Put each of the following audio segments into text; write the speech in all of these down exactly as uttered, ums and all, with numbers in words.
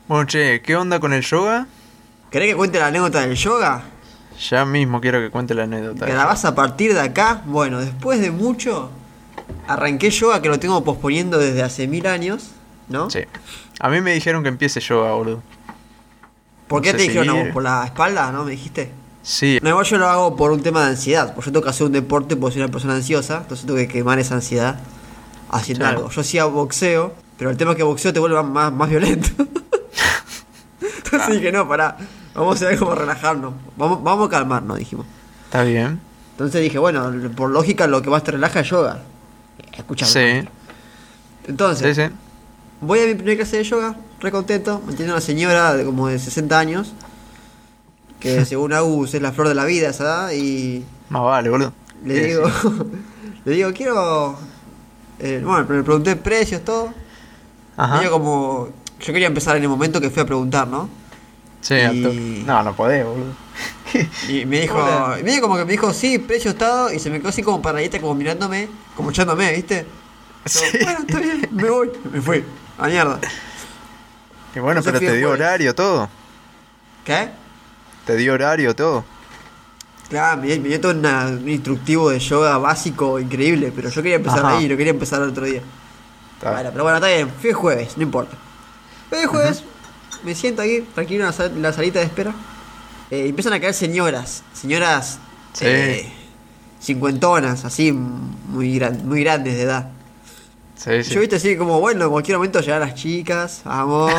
Bueno, che, ¿qué onda con el yoga? ¿Querés que cuente la anécdota del yoga? Ya mismo quiero que cuente la anécdota. ¿Grabás a partir de acá? Bueno, después de mucho, arranqué yoga, que lo tengo posponiendo desde hace mil años, ¿no? Sí. A mí me dijeron que empiece yoga, boludo. ¿Por qué No te sé dijeron a seguir. vos? ¿Por la espalda, no? ¿Me dijiste? Sí. No, igual yo lo hago por un tema de ansiedad, porque yo tengo que hacer un deporte porque soy una persona ansiosa, entonces tengo que quemar esa ansiedad haciendo Sí. algo. Yo hacía boxeo, pero el tema es que boxeo te vuelve más, más violento. Entonces Ah. dije, no, pará, vamos a ver cómo relajarnos, vamos, vamos a calmarnos, dijimos. Está bien. Entonces dije, bueno, por lógica lo que más te relaja es yoga. Escuchame. Sí. Entonces, Sí, sí. voy a mi primera clase de yoga, re contento, me tiene una señora de como de sesenta años, que según Agus es la flor de la vida esa edad, y Más vale, boludo. le ¿Qué digo, decís? le digo, quiero, eh, bueno, le pregunté precios, todo, Ajá. medio como, yo quería empezar en el momento que fui a preguntar, ¿no? Sí, y- al toque. No, no podés, boludo. Y me dijo, Hola. y medio como que me dijo, sí, precio estado, y se me quedó así como paradita, como mirándome, como echándome, ¿viste? Yo, Sí. bueno, está bien, me voy, me fui, a mierda. Y bueno, Entonces pero fui te el dio jueves. horario todo. ¿Qué? Te dio horario todo. Claro, me, me dio todo una- un instructivo de yoga básico increíble, pero yo quería empezar Ajá. ahí, no quería empezar el otro día. Está. Bueno, pero bueno, está bien, fui el jueves, no importa. Fui el jueves, me siento aquí, tranquilo en la, sal- en la salita de espera. Eh, y empiezan a caer señoras, señoras Sí. eh, cincuentonas, así, muy, gran, muy grandes de edad. Sí, sí. Yo viste así como, bueno, en cualquier momento llegan las chicas, vamos.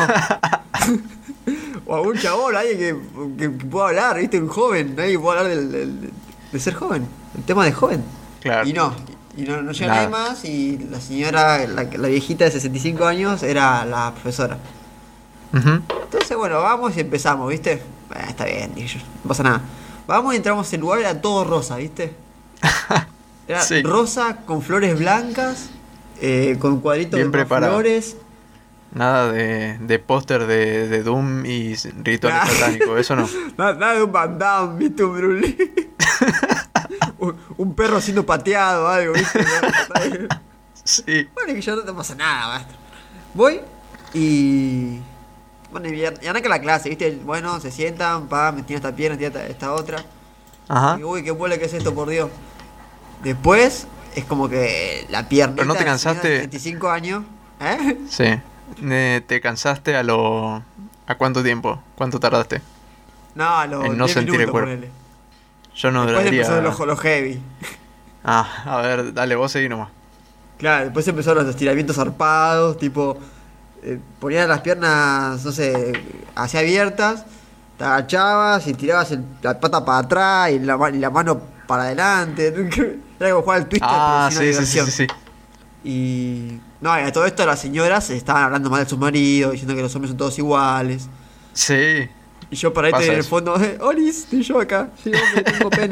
O algún chabón, alguien que, que, que pueda hablar, viste, un joven, alguien que pueda hablar del, del- de ser joven, el tema de joven. Claro. Y no, y no, no llega Nada. nadie más, y la señora, la, la viejita de sesenta y cinco años, era la profesora. Ujú. Entonces, bueno, vamos y empezamos, ¿viste? Eh, está bien, dije yo, no pasa nada. Vamos y entramos en el lugar, era todo rosa, ¿viste? Era Sí. rosa con flores blancas, eh, con cuadritos Bien de más preparado. flores. Nada de, de póster de, de Doom y rituales Claro. satánicos, eso no. Nada, nada de un Van Damme, ¿viste? Un Bruce Lee. un, un perro siendo pateado, algo, ¿viste? Sí. Bueno, que ya no te pasa nada, maestro. Voy y. Bueno, y y arranca la clase, ¿viste? Bueno, se sientan, pa, me tiene esta pierna, tiene esta, esta otra. Ajá. Y uy, qué huele que es esto, por Dios. Después es como que la pierna. Pero no te cansaste. treinta y cinco años, ¿eh? Sí. Eh, ¿Te cansaste a lo... ¿A cuánto tiempo? ¿Cuánto tardaste? No, a los En no diez sentir el minutos, cuerpo. ponele. Yo no Después duraría... empezaron los, los heavy. Ah, a ver, dale, vos seguí nomás. Claro, después empezaron los estiramientos zarpados, tipo, eh, ponías las piernas, no sé, así abiertas, te agachabas y tirabas el- la pata para atrás y la, ma- y la mano para adelante. Era como jugar al twister, Ah, pero sin sí, sí, sí, diversión. sí, sí. Y no, y a todo esto las señoras estaban hablando mal de sus maridos, diciendo que los hombres son todos iguales. Sí. Y yo para ahí Pasa en el eso. fondo, eh, Olis, estoy yo acá, sí, hombre, tengo pene.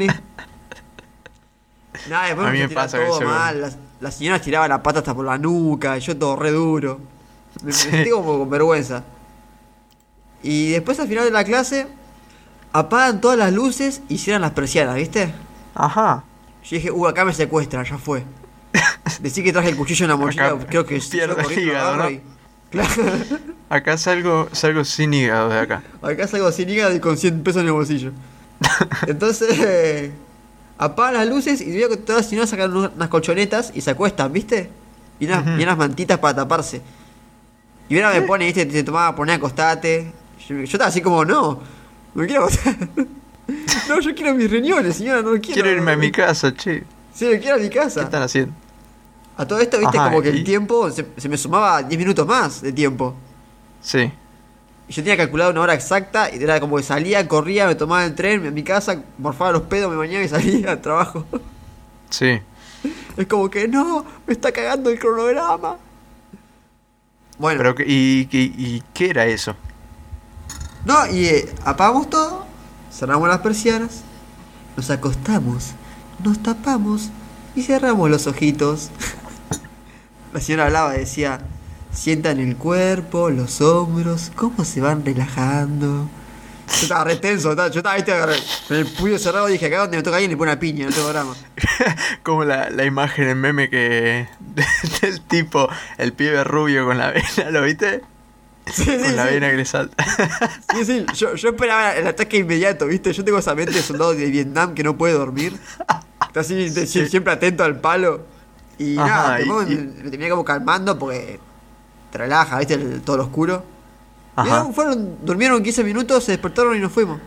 Nada, después A mí me me tiraba pasa que todo se ve. mal. Las, las señoras tiraban la pata hasta por la nuca, y yo todo re duro. Me, me Sí. sentí como con vergüenza. Y después al final de la clase, apagan todas las luces y cierran las persianas, ¿viste? Ajá. Yo dije, uh, acá me secuestran, ya fue. Decí que traje el cuchillo en la mochila, Acá creo que pierde yo corriendo el lo hígado, agarro ¿no? y- Claro, Acá salgo, salgo sin hígado de acá. acá salgo sin hígado y con cien pesos en el bolsillo. Entonces, eh, apagan las luces y veo que todas las señoras sacan unas unas colchonetas y se acuestan, ¿viste? Y unas, Ujú. y unas mantitas para taparse. Y una me pone, ¿viste? Te tomaba, poné acostate. Yo, yo estaba así como, no, no me quiero acostar. No, yo quiero mis riñones, señora, no quiero. Quiero irme a mi casa, che. Sí, me quiero a mi ¿Qué casa. están haciendo? A todo esto, ¿viste? Ajá, como que y- el tiempo se, se me sumaba diez minutos más de tiempo. Sí. Y yo tenía calculado una hora exacta y era como que salía, corría, me tomaba el tren, me- a mi casa, morfaba los pedos, me bañaba y salía al trabajo. Sí. Es como que no, me está cagando el cronograma. Bueno, Pero, que- y, y, y qué era eso? no, y eh, apagamos todo, cerramos las persianas, nos acostamos, nos tapamos y cerramos los ojitos. La señora hablaba, decía, sientan el cuerpo, los hombros, cómo se van relajando. Yo estaba re tenso, estaba- yo estaba, viste, agarré- con el puño cerrado dije, acá donde me toca alguien le pone una piña, no tengo drama. Como la, la imagen en meme que del tipo, el pibe rubio con la vena, ¿lo viste? Sí, sí, Con la sí. vena que le salta. Sí, sí, yo, yo esperaba el ataque inmediato, ¿viste? Yo tengo esa mente de soldado de Vietnam que no puede dormir. Está así, de- Sí. siempre atento al palo. Y Ajá, nada, y- después y- me, me terminé como calmando porque te relaja, ¿viste? El- todo lo oscuro. Y Ajá. luego fueron, durmieron quince minutos, se despertaron y nos fuimos.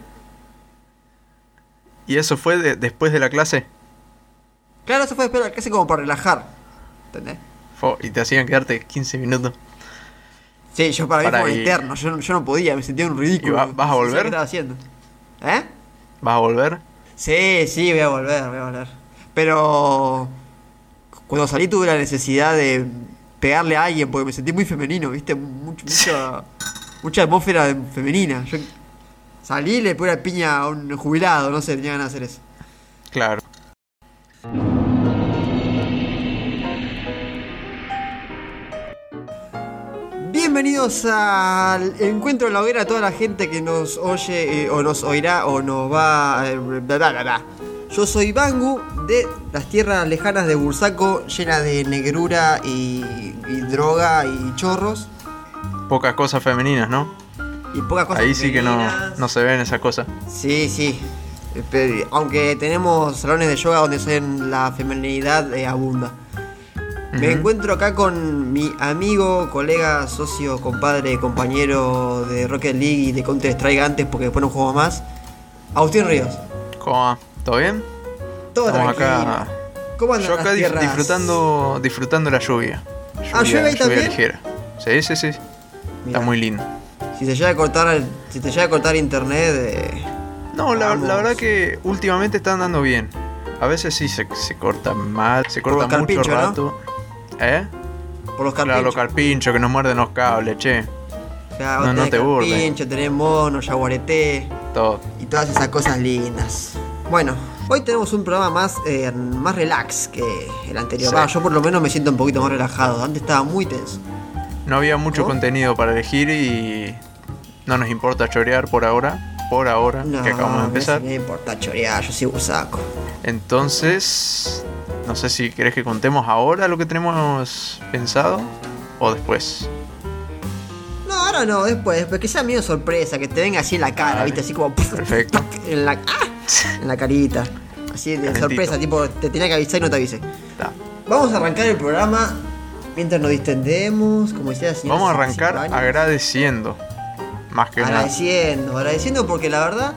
¿Y eso fue de- después de la clase? Claro, eso fue después de la clase como para relajar. ¿Entendés? Fo, y te hacían quedarte quince minutos. Sí, yo para mí Para fue un y- eterno, yo, no- yo no podía, me sentía un ridículo. ¿Y va- vas a No sabía volver? ¿Qué estaba haciendo? ¿Eh? ¿Vas a volver? Sí, sí, voy a volver, voy a volver. Pero cuando salí tuve la necesidad de pegarle a alguien porque me sentí muy femenino, ¿viste? Mucho, mucha, mucha atmósfera femenina. Yo salí y le puse la piña a un jubilado, no sé, tenía ganas de hacer eso. Claro. Bienvenidos al encuentro en la hoguera a toda la gente que nos oye eh, o nos oirá o nos va... eh, bla, bla, bla, bla. Yo soy Bangu de las tierras lejanas de Bursaco, llena de negrura y, y droga y chorros Pocas cosas femeninas, ¿no? y pocas cosas Ahí sí que no, femeninas. no se ven esas cosas. Sí, sí. Eh, pero- Aunque tenemos salones de yoga donde se ven la feminidad eh, abunda. Me Ujú. encuentro acá con mi amigo, colega, socio, compadre, compañero de Rocket League y de Counter Strike antes porque después no juego más, Agustín Ríos. ¿Cómo va? ¿Todo bien? Todo Estamos tranquilo. acá. ¿Cómo andan Yo acá las dif- tierras? disfrutando disfrutando la lluvia. Ah, ¿llueve ahí también? ligera. Sí, sí, sí. Mirá, Está muy lindo. Si se llega a cortar, el- si te llega a cortar internet, eh, No, la, Vamos. la verdad que últimamente está andando bien. A veces sí se, se corta mal, se Por corta los mucho carpinchos, ¿no? rato. ¿Eh? por los Claro, carpinchos. los carpinchos que nos muerden los cables, che. O sea, vos No, no tenés te burles. carpincho, tenés mono, yaguareté Todo. y todas esas cosas lindas. Bueno, hoy tenemos un programa más, eh, más relax que el anterior. Sí. Va, yo por lo menos me siento un poquito más relajado. Antes estaba muy tenso. No había mucho ¿No? contenido para elegir y no nos importa chorear por ahora. Por ahora, No, que acabamos de empezar. no me importa chorear, yo soy bursaco. Entonces, no sé si querés que contemos ahora lo que tenemos pensado o después. No, ahora no, después, después que sea medio sorpresa, que te venga así en la cara, Dale. ¿viste? Así como Perfecto. en la, ¡ah! En la carita. Así de Calentito. sorpresa, tipo, te tenía que avisar y no te avisé. Ta. Vamos a arrancar el programa mientras nos distendemos, como decía la señora. Vamos a arrancar cincuenta años. agradeciendo. Más que nada. Agradeciendo, agradeciendo porque la verdad,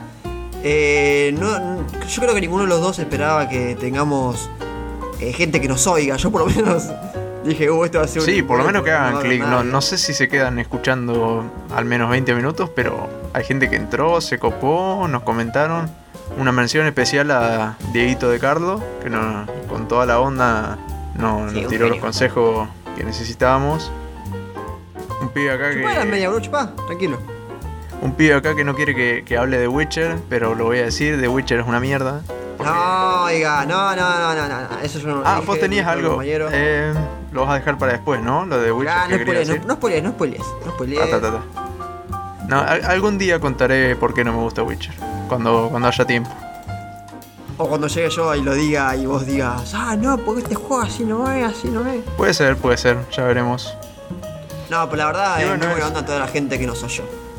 eh, no, n- yo creo que ninguno de los dos esperaba que tengamos eh, gente que nos oiga. Yo por lo menos dije, uh, esto va a ser un... Sí, por lo menos que no va a hagan haber clic. No, nadie. no sé si se quedan escuchando al menos veinte minutos, pero hay gente que entró, se copó, nos comentaron. Una mención especial a Dieguito de Carlo, que nos, con toda la onda nos, Sí, nos un tiró los genio. consejos que necesitábamos. Un pibe acá Chupá la que. media, bro, chupá, tranquilo. Un pibe acá que no quiere que, que hable de Witcher, pero lo voy a decir, The Witcher es una mierda. No, oiga, no, no, no, no, no, eso yo no lo Ah, dije, vos tenías dijo el algo. compañero. Eh, lo vas a dejar para después, ¿no? Lo de Witcher Ya, no que querías spoilees, no, decir. no spoilees, no spoilees, no spoilees. Ah, ta, ta, ta. No, al- algún día contaré por qué no me gusta Witcher. Cuando, cuando haya tiempo. O cuando llegue yo y lo diga y vos digas, ah, no, porque este juego así no es, así no es. Puede ser, puede ser, ya veremos. No, pero la verdad Y es bueno, muy buena es- onda a toda la gente que nos oyó.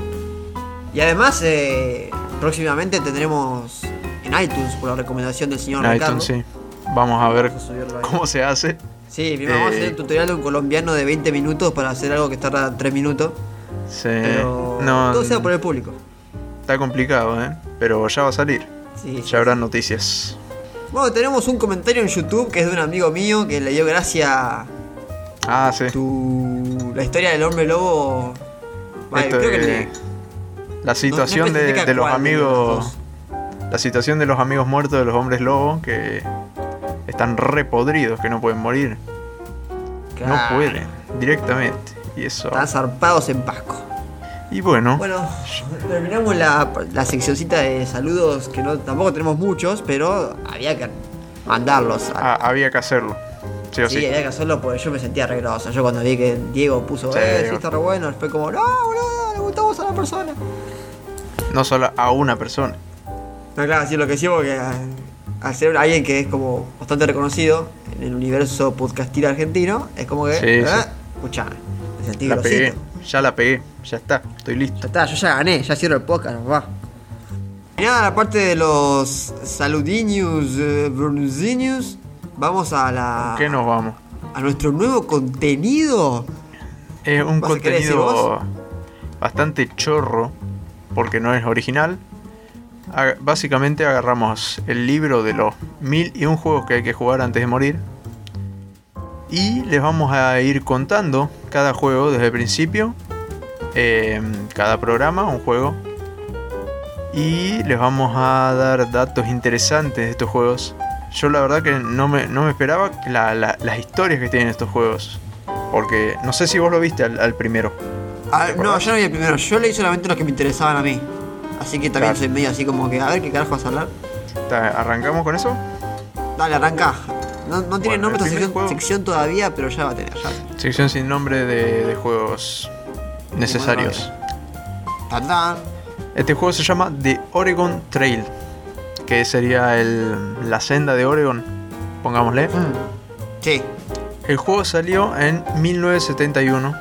Y además, eh, próximamente tendremos en iTunes, por la recomendación del señor En Ricardo. iTunes, sí. Vamos a ver Vamos a subirlo ahí. cómo se hace. Sí, primero vamos a hacer Eh, un tutorial de un colombiano de veinte minutos para hacer algo que tarda tres minutos. Sí. Pero No, todo sea por el público. está complicado, ¿eh? Pero ya va a salir. Sí, sí. Ya habrá noticias. Bueno, tenemos un comentario en YouTube que es de un amigo mío que le dio gracia Ah, sí. tu la historia del hombre lobo. Vale, Esto creo que de- le- La situación no de, especifica de los cuál de los amigos. La situación de los amigos muertos de los hombres lobo que están re podridos, que no pueden morir. Claro, No pueden, directamente. Y eso. Están zarpados en Pasco. Y bueno, Bueno, terminamos la, la seccioncita de saludos, que no tampoco tenemos muchos, pero había que mandarlos. a- ah, había que hacerlo. Sí o sí, sí. había que hacerlo porque yo me sentía re groso. Yo cuando vi que Diego puso, Sí, eh, sí, Diego. está re bueno, fue como, no, boludo, le gustamos a la persona. No solo a una persona. No, claro, sí, lo que sí, porque a- al ser alguien que es como bastante reconocido en el universo podcastil argentino, es como que, Sí, eh, sí. escuchá, me sentí La grosito. pegué. Ya la pegué. ya está, estoy listo. Ya está, yo ya gané, ya cierro el podcast, va. Y nada, aparte de los saludinius, eh, brunusinius, vamos a la... ¿Qué nos vamos? A nuestro nuevo contenido. Es un ¿Vas a querer decir vos? contenido bastante chorro, porque no es original. Ag- Básicamente agarramos el libro de los mil y un juegos que hay que jugar antes de morir. Y les vamos a ir contando cada juego desde el principio. eh, Cada programa, un juego. Y les vamos a dar datos interesantes de estos juegos. Yo la verdad que no me, no me esperaba la- la- las historias que tienen estos juegos. Porque no sé si vos lo viste al, al primero. Ah, ¿Te no, acordás? yo no vi el primero, yo leí solamente los que me interesaban a mí. Así que también Claro. soy medio así como que, a ver qué carajo vas a hablar. Ta- ¿Arrancamos con eso? Dale, arranca. No, no tiene Bueno, nombre el esta primer sección, juego. sección todavía, pero ya va a tener, ya va a tener. Sección sin nombre de, de juegos necesarios. Tan, tan. Este juego se llama The Oregon Trail, que sería el, la senda de Oregon, pongámosle. Mm. Sí. El juego salió en mil novecientos setenta y uno.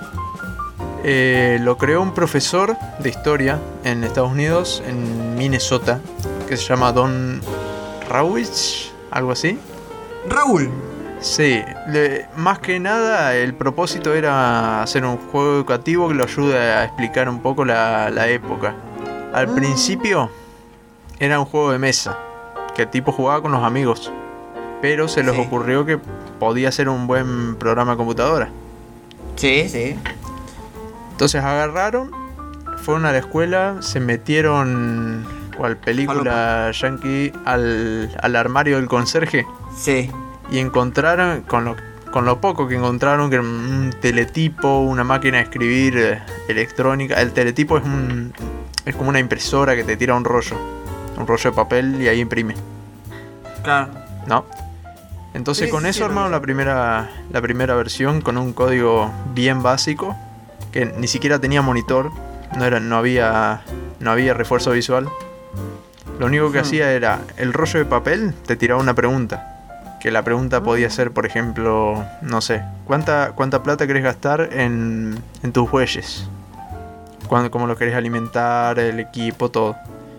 Eh, lo creó un profesor de historia en Estados Unidos, en Minnesota, que se llama Don Rawitz, algo así. Raúl. Sí, le- más que nada el propósito era hacer un juego educativo que lo ayude a explicar un poco la, la época. Al Mm. principio era un juego de mesa, que el tipo jugaba con los amigos, pero se les Sí. ocurrió que podía ser un buen programa de computadora. Sí, sí. Entonces agarraron, fueron a la escuela, se metieron, cual película yankee, al, al armario del conserje Sí. y encontraron, con lo, con lo poco que encontraron, que era un teletipo, una máquina de escribir eh, electrónica. El teletipo es un es como una impresora que te tira un rollo, un rollo de papel y ahí imprime, Claro. ¿no? Entonces Sí, con sí, eso sí, lo armaron vi. la primera, la primera versión con un código bien básico, que ni siquiera tenía monitor, no, era, no, había, no había refuerzo visual. Lo único que Hmm. hacía era, el rollo de papel te tiraba una pregunta. Que la pregunta podía ser, por ejemplo, no sé, ¿cuánta, cuánta plata querés gastar en, en tus bueyes? Cuándo, ¿Cómo lo querés alimentar, el equipo, todo?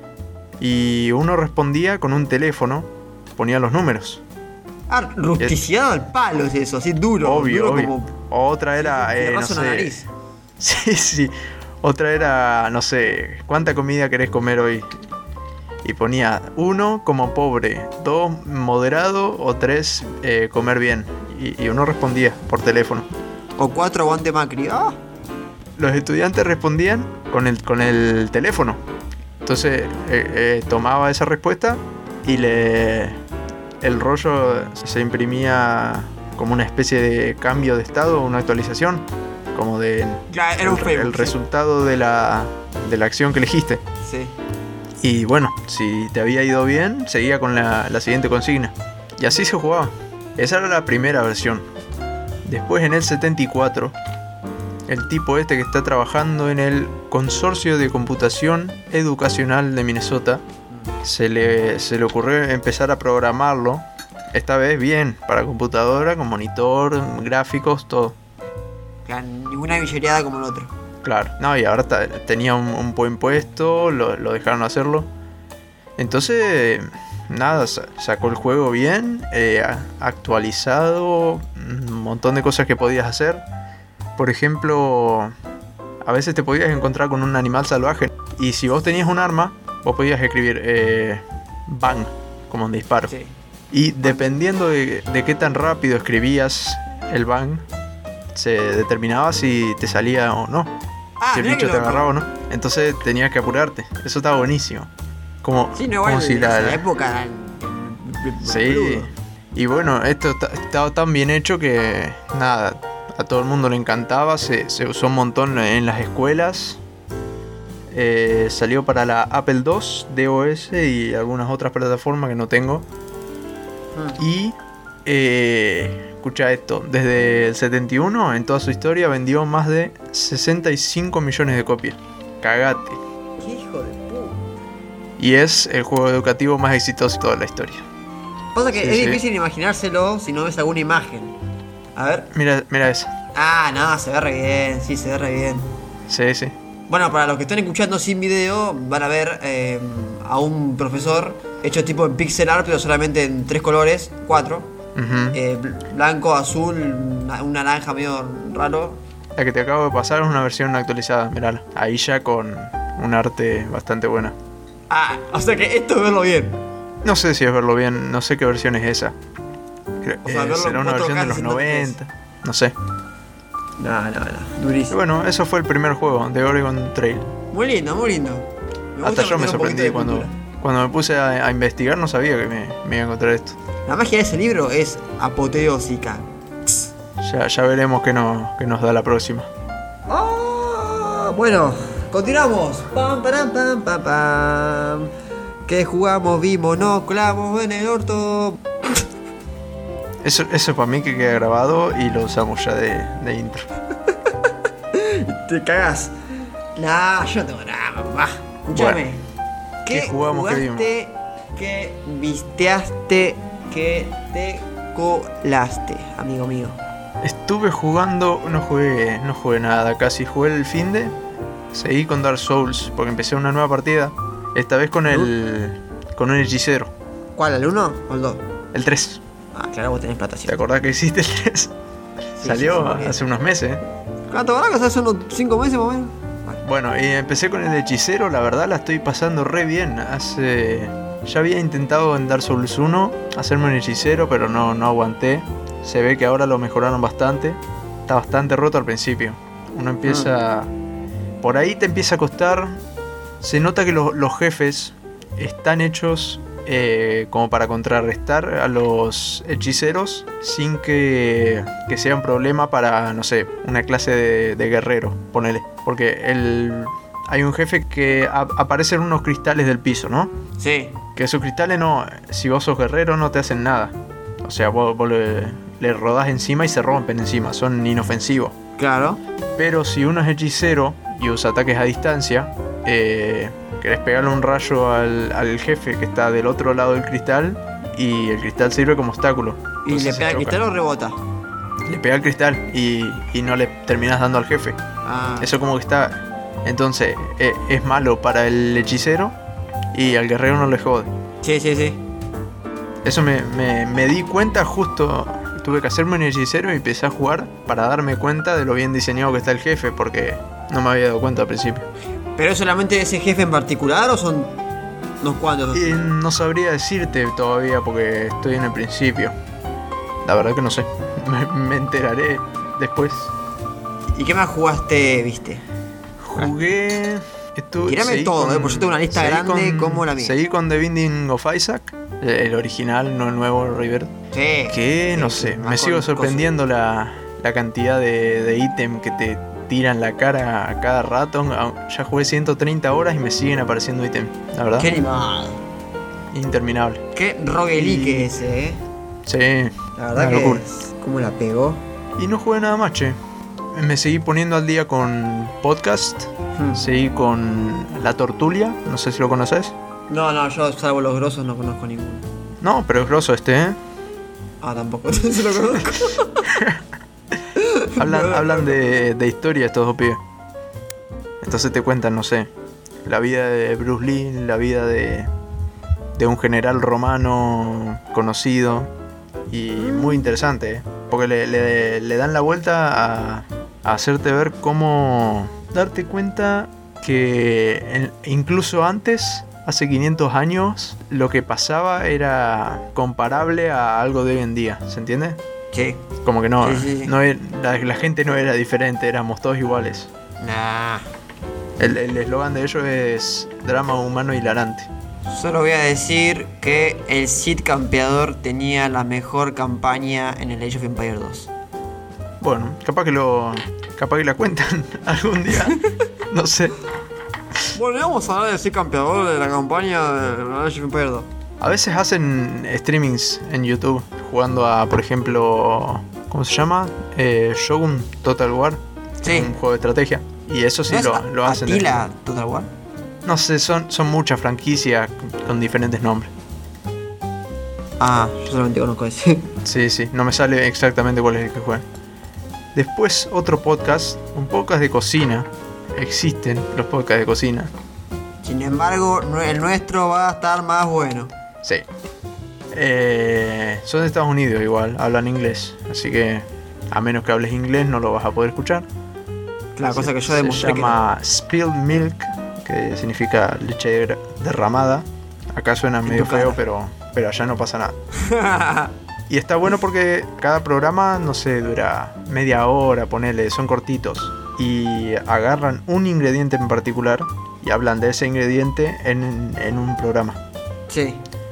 Y uno respondía con un teléfono, ponía los números. Ah, rusticiado al palo es eso, así duro. Obvio, duro obvio. como. Otra era, te eh, no raso la sé. nariz. Sí, sí. Otra era, no sé, ¿cuánta comida querés comer hoy? Y ponía uno como pobre, dos moderado o tres eh, comer bien. Y, y uno respondía por teléfono. O cuatro aguante Macri. Ah, Los estudiantes respondían con el, con el teléfono. Entonces eh, eh, tomaba esa respuesta y le el rollo se imprimía como una especie de cambio de estado, una actualización, como de claro, era un el, Facebook. el sí. resultado de la, de la acción que elegiste. Sí. Y bueno, si te había ido bien, seguía con la, la siguiente consigna. Y así se jugaba. Esa era la primera versión. Después en el setenta y cuatro, el tipo este que está trabajando en el Consorcio de Computación Educacional de Minnesota, se le, se le ocurrió empezar a programarlo. Esta vez bien, para computadora, con monitor, gráficos, todo. Claro, ninguna billoreada como el otro. Claro, no, y ahora ta- tenía un, un buen puesto, lo, lo dejaron hacerlo. Entonces, nada, sa- sacó el juego bien, eh, a- actualizado, un montón de cosas que podías hacer. Por ejemplo, a veces te podías encontrar con un animal salvaje y si vos tenías un arma, vos podías escribir eh, bang, como un disparo. Sí. Y dependiendo de, de qué tan rápido escribías el bang, se determinaba si te salía o no. Ah, Si el mirá bicho que te loco. agarraba o no. Entonces tenías que apurarte. Eso estaba buenísimo. Como, Sí, no, como igual si en la, esa la- época eran. Sí. Y bueno, esto ta- estaba tan bien hecho que nada, a todo el mundo le encantaba. Se, se usó un montón en las escuelas. Eh, salió para la Apple dos, DOS y algunas otras plataformas que no tengo. Mm. Y eh, escucha esto, desde el setenta y uno en toda su historia vendió más de sesenta y cinco millones de copias. Cagate. Qué hijo de puta. Y es el juego educativo más exitoso de toda la historia. Pasa que Sí, es sí. difícil imaginárselo si no ves alguna imagen. A ver. Mira, mira esa. Ah, no, se ve re bien, sí, se ve re bien. Sí, sí. Bueno, para los que están escuchando sin video, van a ver eh, a un profesor hecho tipo en pixel art, pero solamente en tres colores, cuatro. Uh-huh. Eh, blanco, azul, un naranja medio raro. La que te acabo de pasar es una versión actualizada, mirala. Ahí ya con un arte bastante buena. Ah, o sea que esto es verlo bien. No sé si es verlo bien, no sé qué versión es esa. Creo, O sea, eh, verlo será en una cuatro versión K de los sesenta F P S. noventa, no sé. No, no, no, Y durísimo. bueno, eso fue el primer juego de Oregon Trail. Muy lindo, muy lindo. Me Hasta gusta yo me meter un poquito sorprendí de cuando, cultura. cuando me puse a, a investigar, no sabía que me, me iba a encontrar esto. La magia de ese libro es apoteósica. Ya, ya veremos qué, no, qué nos da la próxima. Oh, bueno, continuamos. Pam, param, pam, pam, pam. Que jugamos, vimos, nos colamos en el orto. Eso, eso para mí que queda grabado y lo usamos ya de, de intro. Te cagás. Nah, yo no tengo nada, mamá. Escúchame. Bueno, ¿qué ¿Qué jugamos, qué jugaste? ¿Qué visteaste? ¿Qué te colaste, amigo mío? Estuve jugando, no jugué, no jugué nada, casi jugué el finde. Seguí con Dark Souls porque empecé una nueva partida. Esta vez con el con un hechicero, ¿Cuál, el uno o el dos? el tres. Ah, claro, vos tenés plata, sí. ¿Te acordás que hiciste el tres? Sí, Salió sí, sí, sí. hace unos meses, ¿eh? ¿Cuánto ahora que hace unos cinco meses más o menos? Vale. Bueno, y empecé con el hechicero, la verdad la estoy pasando re bien. Hace... Ya había intentado en Dark Souls uno hacerme un hechicero, pero no, no aguanté. Se ve que ahora lo mejoraron bastante. Está bastante roto al principio. Uno empieza... Por ahí te empieza a costar. Se nota que lo- los jefes están hechos eh, como para contrarrestar a los hechiceros sin que, que sea un problema para, no sé, una clase de, de guerrero, ponele. Porque el, hay un jefe que a- aparecen unos cristales del piso, ¿no? Sí. Que esos cristales no, si vos sos guerrero no te hacen nada. O sea, vos, vos le, le rodás encima y se rompen encima, son inofensivos. Claro. Pero si uno es hechicero y usa ataques a distancia, eh, querés pegarle un rayo al, al jefe que está del otro lado del cristal y el cristal sirve como obstáculo. ¿Y Entonces le se pega el chocan. cristal o rebota? Le pega al cristal y, y no le terminas dando al jefe. Ah. Eso como que está... Entonces eh, es malo para el hechicero y al guerrero no le jode. Sí, sí, sí. Eso me, me, me di cuenta justo. Tuve que hacerme un hechicero y empecé a jugar para darme cuenta de lo bien diseñado que está el jefe, porque no me había dado cuenta al principio. ¿Pero es solamente ese jefe en particular o son unos cuantos? Y no sabría decirte todavía porque estoy en el principio. La verdad que no sé. Me, me enteraré después. ¿Y qué más jugaste, viste? Jugué... estuve- Tírame seguí todo, eh, porque yo tengo una lista seguí grande como la mía. Seguí con The Binding of Isaac, el, el original, no el nuevo River. Sí. Que Sí, no sí, sé, más me con sigo cosas. sorprendiendo la, la cantidad de, de ítem que te tiran la cara a cada rato. A- Ya jugué ciento treinta horas y me siguen apareciendo ítem, la verdad. Qué animado. Interminable. Qué roguelique Y- ese, eh. Sí, La verdad una que locura. es- cómo la pegó. Y no jugué nada más, che. Me seguí poniendo al día con podcast. Hmm. Seguí con La Tortulia, no sé si lo conoces. No, no, yo salvo los grosos no conozco ninguno. No, pero es grosso este, ¿eh? Ah, tampoco, se lo conozco. Hablan, hablan de, de historia estos dos pibes. Entonces te cuentan, no sé, la vida de Bruce Lee, la vida de, de un general romano conocido. Y muy interesante, ¿eh? Porque le, le- le dan la vuelta a, a hacerte ver cómo darte cuenta que en- incluso antes, hace quinientos años, lo que pasaba era comparable a algo de hoy en día, ¿se entiende? Sí. Como que no, Sí, sí, sí. no era- la, la gente no era diferente, éramos todos iguales. Nah. El el eslogan de ellos es drama humano hilarante. Solo voy a decir que el Cid Campeador tenía la mejor campaña en el Age of Empires dos. Bueno, capaz que lo capaz que la cuentan algún día, no sé. Bueno, vamos a hablar del Cid Campeador de la campaña del Age of Empires dos. A veces hacen streamings en YouTube jugando a, por ejemplo, ¿cómo se llama? Eh, Shogun Total War, Sí. un juego de estrategia. Y eso sí ¿No es lo, A- lo hacen. Attila Total War? No sé, son, son muchas franquicias con, con diferentes nombres. Ah, yo solamente conozco ese. Sí, sí, no me sale exactamente cuál es el que juega. Después otro podcast, un podcast de cocina. existen los podcasts de cocina. Sin embargo, el nuestro va a estar más bueno. Sí. Eh, son de Estados Unidos igual, hablan inglés. Así que a menos que hables inglés no lo vas a poder escuchar. La cosa que yo Se demostré que llama Spilled Milk, que significa leche der- derramada. Acá suena En medio tu feo, cara. pero, pero allá no pasa nada. Y está bueno porque cada programa, no sé, dura media hora, ponele, son cortitos. Y agarran un ingrediente en particular y hablan de ese ingrediente en, en un programa. Sí.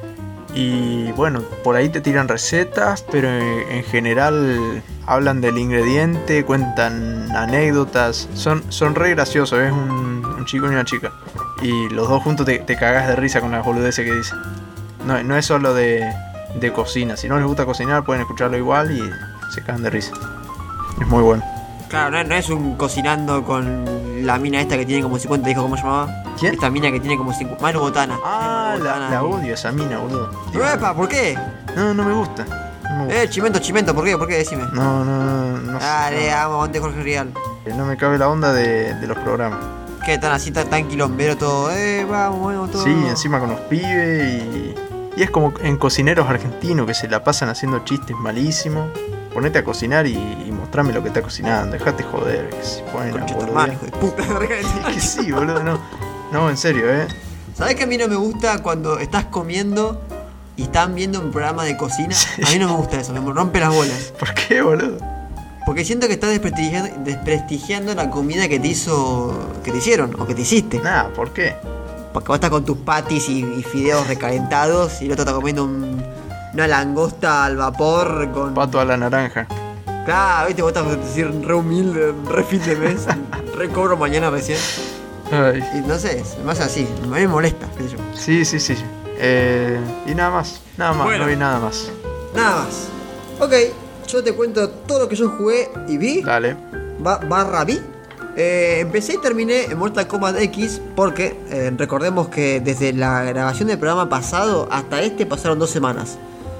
Y bueno, por ahí te tiran recetas, pero en, en general hablan del ingrediente, cuentan anécdotas. Son, son re graciosos, es un, un chico y una chica. Y los dos juntos te, te cagas de risa con las boludeces que dicen. No, no es solo de, de cocina. Si no les gusta cocinar, pueden escucharlo igual y se cagan de risa. Es muy bueno. Claro, no, no es un cocinando con la mina esta que tiene como cincuenta hijos, ¿cómo se llamaba? ¿Quién? Esta mina que tiene como cincuenta... Manu Botana. Ah, Manu la, Botana. la odio esa mina, boludo. ¡Epa! ¿Por qué? No, no me gusta. No me gusta. Eh, chimento, chimento, ¿por qué? ¿Por qué? Decime. No, no, no, no sé. Dale, No. vamos, ante Jorge Rial. No me cabe la onda de, de los programas. ¿Qué? Tan así, tan, tan quilombero todo. Eh, vamos, vamos, todo. Sí, encima con los pibes y... Y es como en cocineros argentinos que se la pasan haciendo chistes malísimos. Ponete a cocinar y, y mostrame lo que está cocinando. Dejate joder, que se ponen a Concha tu boludear. hermano, hijo de puta. Es que sí, boludo, no. No, en serio, eh. ¿Sabés que a mí no me gusta cuando estás comiendo y están viendo un programa de cocina? Sí. A mí no me gusta eso, me rompe las bolas. ¿Por qué, boludo? Porque siento que estás desprestigiando, desprestigiando la comida que te hizo, que te hicieron o que te hiciste. Nada, ¿por qué? Porque vos estás con tus patis y, y fideos recalentados y el otro está comiendo un- una langosta al vapor con... Pato a la naranja. Claro, viste, vos estás a decir re humilde, re fin de mes, re cobro mañana recién. Ay. Y no sé, me hace así, a mí me molesta, qué sé yo. Sí, sí, sí. Eh, y nada más. Nada más, Bueno. no vi nada más. Nada más. Ok, yo te cuento todo lo que yo jugué y vi, Dale. ba- barra vi. Eh, empecé y terminé en Mortal Kombat X porque eh, recordemos que desde la grabación del programa pasado hasta este pasaron dos semanas.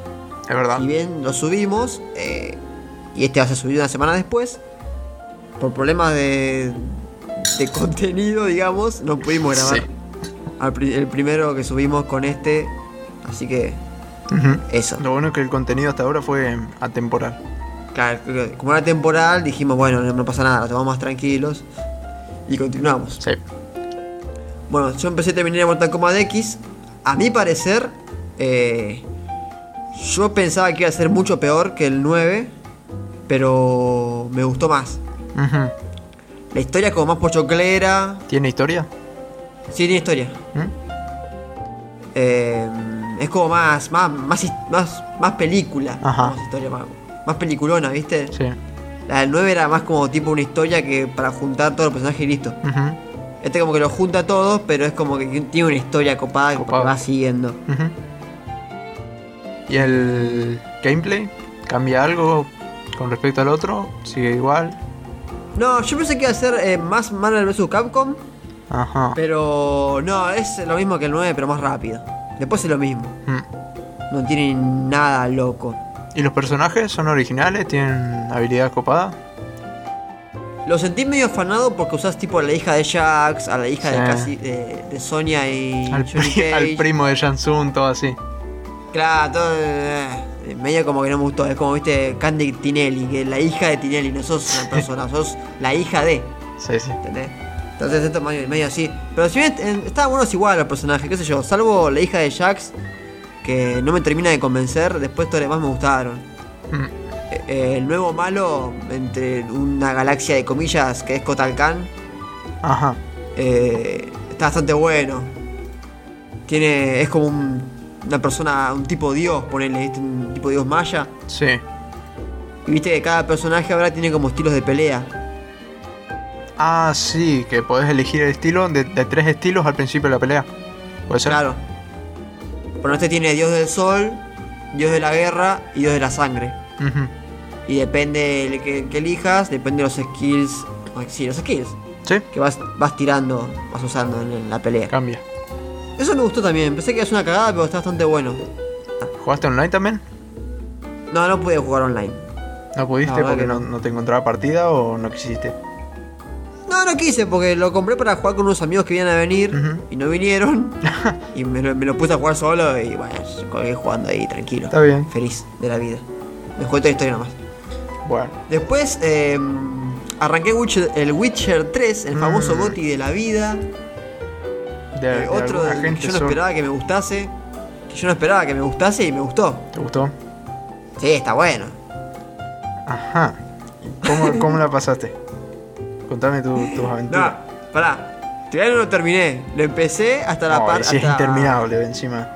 Es verdad. Si bien lo subimos, eh, y este va a ser subido una semana después, por problemas de, de contenido, digamos, no pudimos grabar Sí. al pri- el primero que subimos con este, así que Ujú. eso. Lo bueno es que el contenido hasta ahora fue atemporal. Claro, como era temporal, dijimos, bueno, no, no pasa nada, lo tomamos más tranquilos y continuamos. Sí. Bueno, yo empecé y terminé en Mortal Kombat X. A mi parecer, eh, yo pensaba que iba a ser mucho peor que el nueve, pero me gustó más. Ujú. La historia es como más pochoclera. ¿Tiene historia? Sí, tiene historia. ¿Mm? Eh, es como más, más, más, his- más, más película. Ajá. Más historia, más, más peliculona, ¿viste? Sí. La del nueve era más como tipo una historia que para juntar todos los personajes y listo. Ujú. Este como que lo junta a todos, pero es como que tiene una historia copada que Copado. va siguiendo. Ujú. ¿Y el gameplay? ¿Cambia algo con respecto al otro? ¿Sigue igual? No, yo pensé que iba a ser eh, más Marvel versus. Capcom, Ajá. pero no, es lo mismo que el nueve, pero más rápido. Después es lo mismo. Mm. No tiene nada loco. ¿Y los personajes son originales? ¿Tienen habilidad copada? Lo sentí medio afanado porque usás tipo a la hija de Jax, a la hija de Sí. casi de, de Sonya y Al, Johnny pri- al Cage. primo de Jansun, todo así. Claro, todo, eh, medio como que no me gustó. Es como viste Candy Tinelli, que es la hija de Tinelli, no sos una persona, sos la hija de. Sí, sí. ¿Entendés? Entonces esto es medio, medio así. Pero si bien eh, estaban buenos igual los personajes, qué sé yo, salvo la hija de Jax, que no me termina de convencer, después todos los demás me gustaron. Mm. Eh, eh, el nuevo malo, entre una galaxia de comillas, que es Kotal Khan, Ajá. eh, está bastante bueno. Tiene. Es como un- una persona, un tipo dios, ponele, ¿viste? Un tipo dios maya. Sí. Y viste que cada personaje ahora tiene como estilos de pelea. Ah, sí, que podés elegir el estilo de, de tres estilos al principio de la pelea. ¿Puede ser? Claro. Pero este tiene dios del sol, dios de la guerra y dios de la sangre. Ujú. Y depende del que, que elijas, depende de los skills. Sí, los skills. Sí, Que vas, vas tirando, vas usando en, en la pelea. cambia. Eso me gustó también. Pensé que era una cagada, pero está bastante bueno. ¿Jugaste online también? No, no pude jugar online. ¿No pudiste La verdad porque que no, no. no te encontraba partida o no quisiste? No, No, no quise porque lo compré para jugar con unos amigos que iban a venir Ujú. y no vinieron. Y me, lo- me lo puse a jugar solo y bueno, yo colgué jugando ahí tranquilo. Está bien. Feliz de la vida. Les cuento la historia nomás. Bueno. Después eh, arranqué Witcher- el Witcher tres, el famoso Mm. GOTY de la vida. De, Eh, de otro alguna del que gente yo no son- esperaba que me gustase. Que yo no esperaba que me gustase y me gustó. ¿Te gustó? Sí, está bueno. Ajá. ¿Cómo, cómo la pasaste? Contame tu- tus No, aventuras. pará. Todavía no lo terminé. Lo empecé hasta la No, parte. si es interminable encima.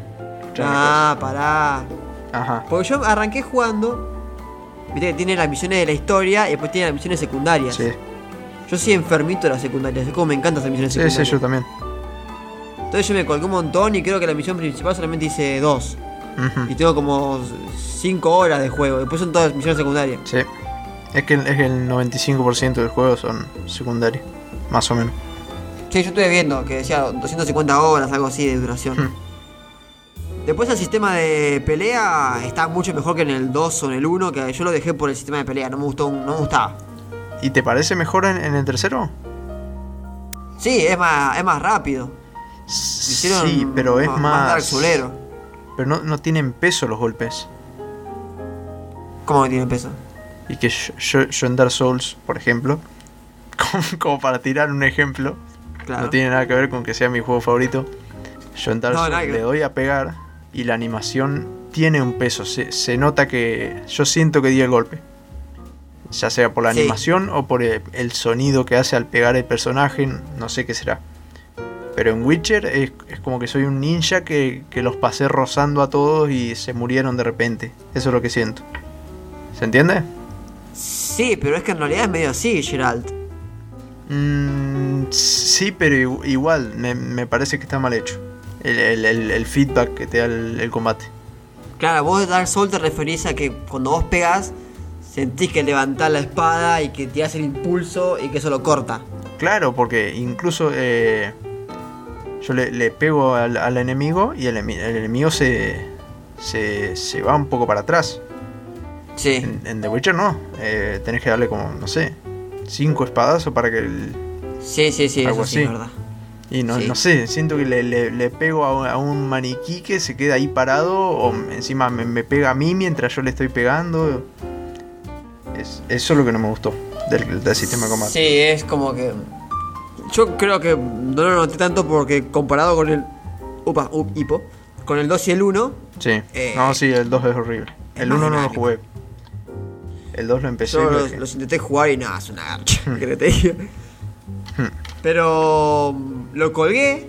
Ah, pará. Ajá. Porque yo arranqué jugando. Viste que tiene las misiones de la historia y después tiene las misiones secundarias. Sí, Yo soy enfermito de las secundarias. Es como me encantan esas misiones sí, secundarias. sí, yo también. Entonces yo me colgué un montón y creo que la misión principal solamente hice dos. Ujú. Y tengo como cinco horas de juego. Después son todas misiones secundarias. Sí. Es que, es que el noventa y cinco por ciento del juego son secundarios. Más o menos. Sí, yo estuve viendo que decía doscientas cincuenta horas, algo así de duración. Hmm. Después el sistema de pelea está mucho mejor que en el dos o en el uno, que yo lo dejé por el sistema de pelea, no me gustó, no me gustaba. ¿Y te parece mejor en, en el tercero? Sí, es más, es más rápido. Hicieron Sí, pero es ma- más. Dark Soulero. Pero no, no tienen peso los golpes. ¿Cómo que tiene peso? Y que yo, yo, yo en Dark Souls, por ejemplo, como, como para tirar un ejemplo, Claro. no tiene nada que ver con que sea mi juego favorito. Yo en Dark No, nada Souls que le ver. doy a pegar y la animación tiene un peso. Se, se nota que yo siento que di el golpe. Ya sea por la Sí. animación o por el, el sonido que hace al pegar el personaje, no sé qué será. Pero en Witcher es, es como que soy un ninja que, que los pasé rozando a todos y se murieron de repente. Eso es lo que siento. ¿Se entiende? Sí, pero es que en realidad es medio así, Geralt. Mm, sí, pero igu- igual me, me parece que está mal hecho. El, el- el- el feedback que te da el, el combate. Claro, vos de Dark Souls te referís a que cuando vos pegás, sentís que levantás la espada y que tirás el impulso y que eso lo corta. Claro, porque incluso eh, yo le, le pego al, al enemigo y el, emi- el enemigo se, se, se va un poco para atrás. Sí. En, en The Witcher no. Eh, tenés que darle como, no sé, cinco espadazos para que el... Sí, sí, sí, Algo eso sí, es así. verdad. Y no, Sí. no sé, siento que le, le- le pego a, un- a un maniquí que se queda ahí parado o encima me, me pega a mí mientras yo le estoy pegando. Es, eso es lo que no me gustó del, del sistema de combate. Sí, es como que. Yo creo que no lo noté tanto porque comparado con el. Upa, up, hipo. Con el dos y el uno, Sí. Eh, No, sí, el dos es horrible. es El más uno no lo dinámico. jugué. El dos lo empecé. yo y lo los, dejé. los intenté jugar y nada, es una garcha. ¿Qué querés que te diga? Hmm. Pero. Lo colgué.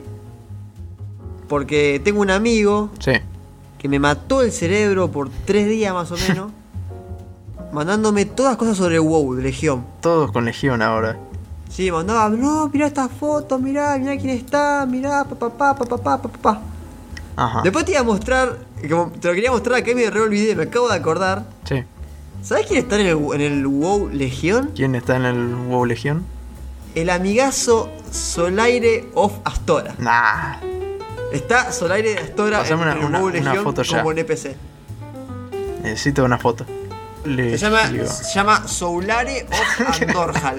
Porque tengo un amigo Sí. que me mató el cerebro por tres días más o menos. Mandándome todas cosas sobre WoW, de Legión. Todos con Legión ahora. Sí, mandaba, no, mirá esta foto, mirá, mirá quién está, mirá, pa pa pa pa pa pa pa pa. Ajá. Después te iba a mostrar, como te lo quería mostrar acá y me re olvidé, me acabo de acordar. Sí. ¿Sabés quién está en el, en el WoW Legión? ¿Quién está en el WoW Legión? El amigazo Solaire of Astora. Nah. Está Solaire de Astora en, Pasame una- en el una- WoW una Legión foto ya. como N P C. Necesito una foto. Se llama, Legión. se llama Soulare of Andorhal.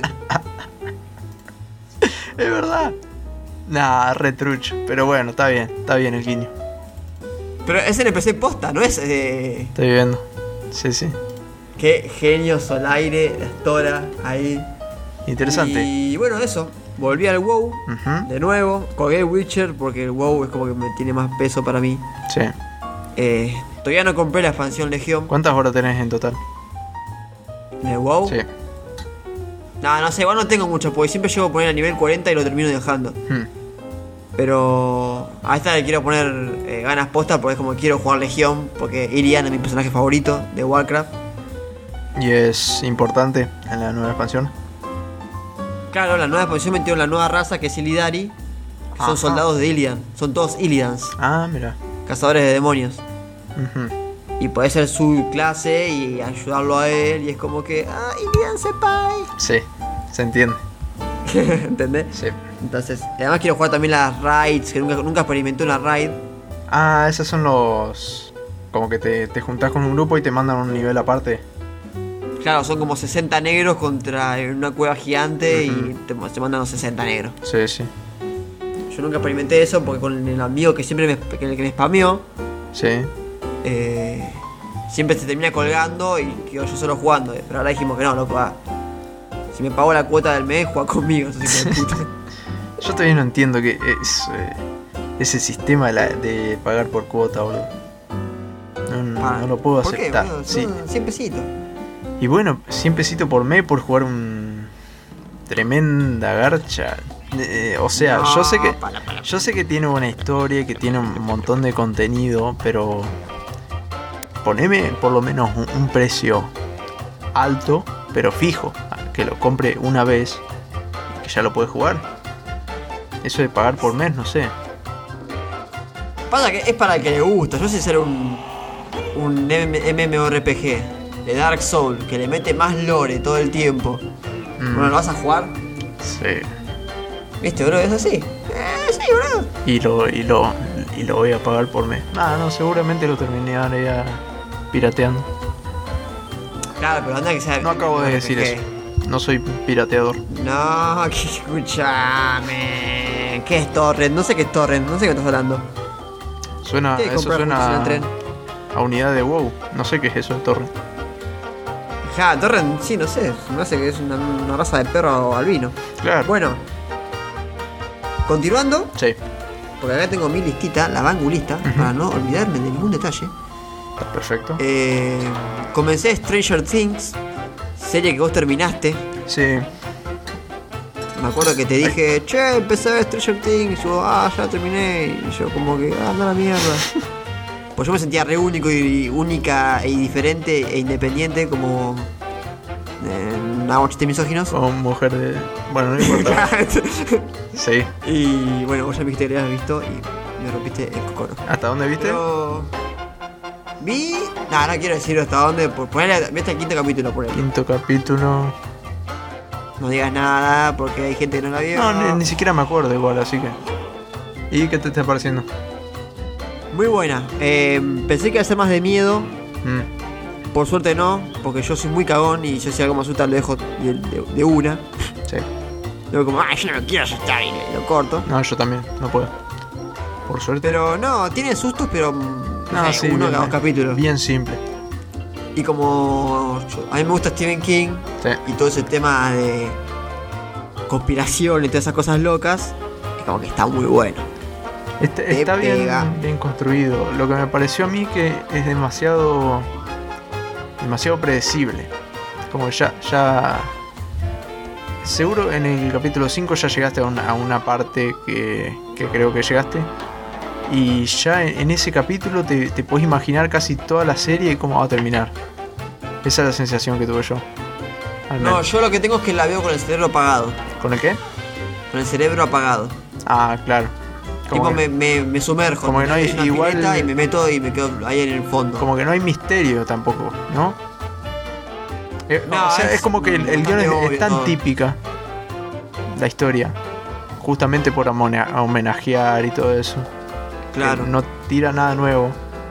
Es verdad. Nah, retrucho. Pero bueno, está bien. Está bien el guiño. Pero es N P C posta, no es... Eh, Estoy viendo. Sí, sí. qué genio Solaire de Astora ahí. Interesante. Y bueno, eso. Volví al WoW Ujú. de nuevo. Colgué el Witcher porque el WoW es como que me tiene más peso para mí. Sí. Eh, todavía no compré la expansión Legión. ¿Cuántas horas tenés en total? ¿En el WoW? Sí. No, no sé, igual no tengo mucho porque siempre llego a poner a nivel cuarenta y lo termino dejando. Hmm. Pero a esta le quiero poner eh, ganas postas porque es como que quiero jugar Legión. Porque Ilian es mi personaje favorito de Warcraft. ¿Y es importante en la nueva expansión? Claro, la nueva expansión metieron la nueva raza que es Illidari. Que son Ajá. soldados de Ilian. Son todos Illidans, Ah, mira. cazadores de demonios. Ujú. Y puede ser su clase y ayudarlo a él. Y es como que, ah, Ilian Senpai. Sí, se entiende. ¿Entendés? Sí. Entonces, además quiero jugar también las raids, que nunca, nunca experimenté una raid. Ah, esos son los... Como que te, te juntás con un grupo y te mandan un nivel aparte. Claro, son como sesenta negros contra una cueva gigante Ujú. y te, te mandan los sesenta negros. Sí, sí. Yo nunca experimenté eso porque con el amigo que siempre me, que, que me spameó, Sí. eh, siempre se termina colgando y quedo yo solo jugando. Pero ahora dijimos que no, loco, ah, si me pago la cuota del mes, juega conmigo, eso sí que es puta. Yo todavía no entiendo que es eh, ese sistema de, la- de pagar por cuota, boludo. No, no, Ah, no lo puedo ¿por qué, aceptar. boludo? Sí. Son cien pesitos. Y bueno, cien pesitos por mes por jugar un tremenda garcha. Eh, o sea, No, yo sé que para, para. yo sé que tiene una historia, que tiene un montón de contenido, pero poneme por lo menos un, un precio alto, pero fijo, que lo compre una vez y que ya lo puedes jugar. Eso de pagar por mes, no sé. Pasa que es para el que le gusta. Yo sé ser un, un MMORPG de Dark Souls que le mete más lore todo el tiempo. Mm, Bueno, ¿lo vas a jugar? sí. ¿Viste, bro? Es así. Eh, sí, bro. Y lo, y lo, y lo voy a pagar por mes. Ah, no, seguramente lo terminaría pirateando. Claro, pero anda que sea. No acabo de decir MMORPG. eso. No soy pirateador. No, que escúchame. ¿Qué es torrent? No sé qué es torrent, no sé qué estás hablando. Suena, Tienes que eso comprar suena juntos en el tren. a unidad de WoW. No sé qué es eso de torre. Ja, torrent, sí, no sé. Me hace que es una, una raza de perro albino. Claro. Bueno. Continuando, Sí, porque acá tengo mi listita, la bangulista, Ujú. para no olvidarme de ningún detalle. está perfecto. Eh, comencé Stranger Things, serie que vos terminaste. Sí, Me acuerdo que te dije, che, empecé a ver Stranger Things. Y yo, ah, ya terminé. Y yo, como que, ah, anda a la mierda. Pues yo me sentía re único y única e diferente e independiente, como. Eh, una de misóginos. como mujer de. Bueno, no importa. Sí. Y bueno, vos ya me dijiste que lo habías visto y me rompiste el cocoro. ¿Hasta dónde viste? Pero. Vi. No, no quiero decir hasta dónde. Por ponerle. Viste el quinto capítulo por ahí. Quinto capítulo. No digas nada porque hay gente que no la vio. No, ni, ni siquiera me acuerdo igual, así que. ¿Y qué te está pareciendo? Muy buena. Eh, pensé que iba a ser más de miedo. Mm, Por suerte no, porque yo soy muy cagón y yo si algo me asusta lo dejo de, de- de una. sí. Luego como, ay, yo no me quiero asustar y lo, lo corto. No, yo también, no puedo. Por suerte. Pero no, tiene sustos, pero mm, no, No, sé, sí, uno bien, cada dos capítulos. bien simple. Y como yo- a mí me gusta Stephen King Sí. y todo ese tema de conspiración y todas esas cosas locas, es como que está muy bueno. Está, Te está bien, pega. bien construido. Lo que me pareció a mí que es demasiado. demasiado predecible. Como ya. ya seguro en el capítulo cinco ya llegaste a una, a una parte que, que creo que llegaste. Y ya en, en ese capítulo te, te puedes imaginar casi toda la serie y cómo va a terminar. Esa es la sensación que tuve yo. Al No, menos. yo lo que tengo es que la veo con el cerebro apagado. ¿Con el qué? Con el cerebro apagado. Ah, claro. Como Tipo, que, me, me, me sumerjo. como que no hay- Es una igual- pileta y me meto y me quedo ahí en el fondo. como que no hay misterio tampoco, ¿no? Eh, No, o sea, es es como que el, el guión es, bastante es obvio tan todo. típica la historia. Justamente por amone- homenajear y todo eso. que Claro. No tira nada nuevo.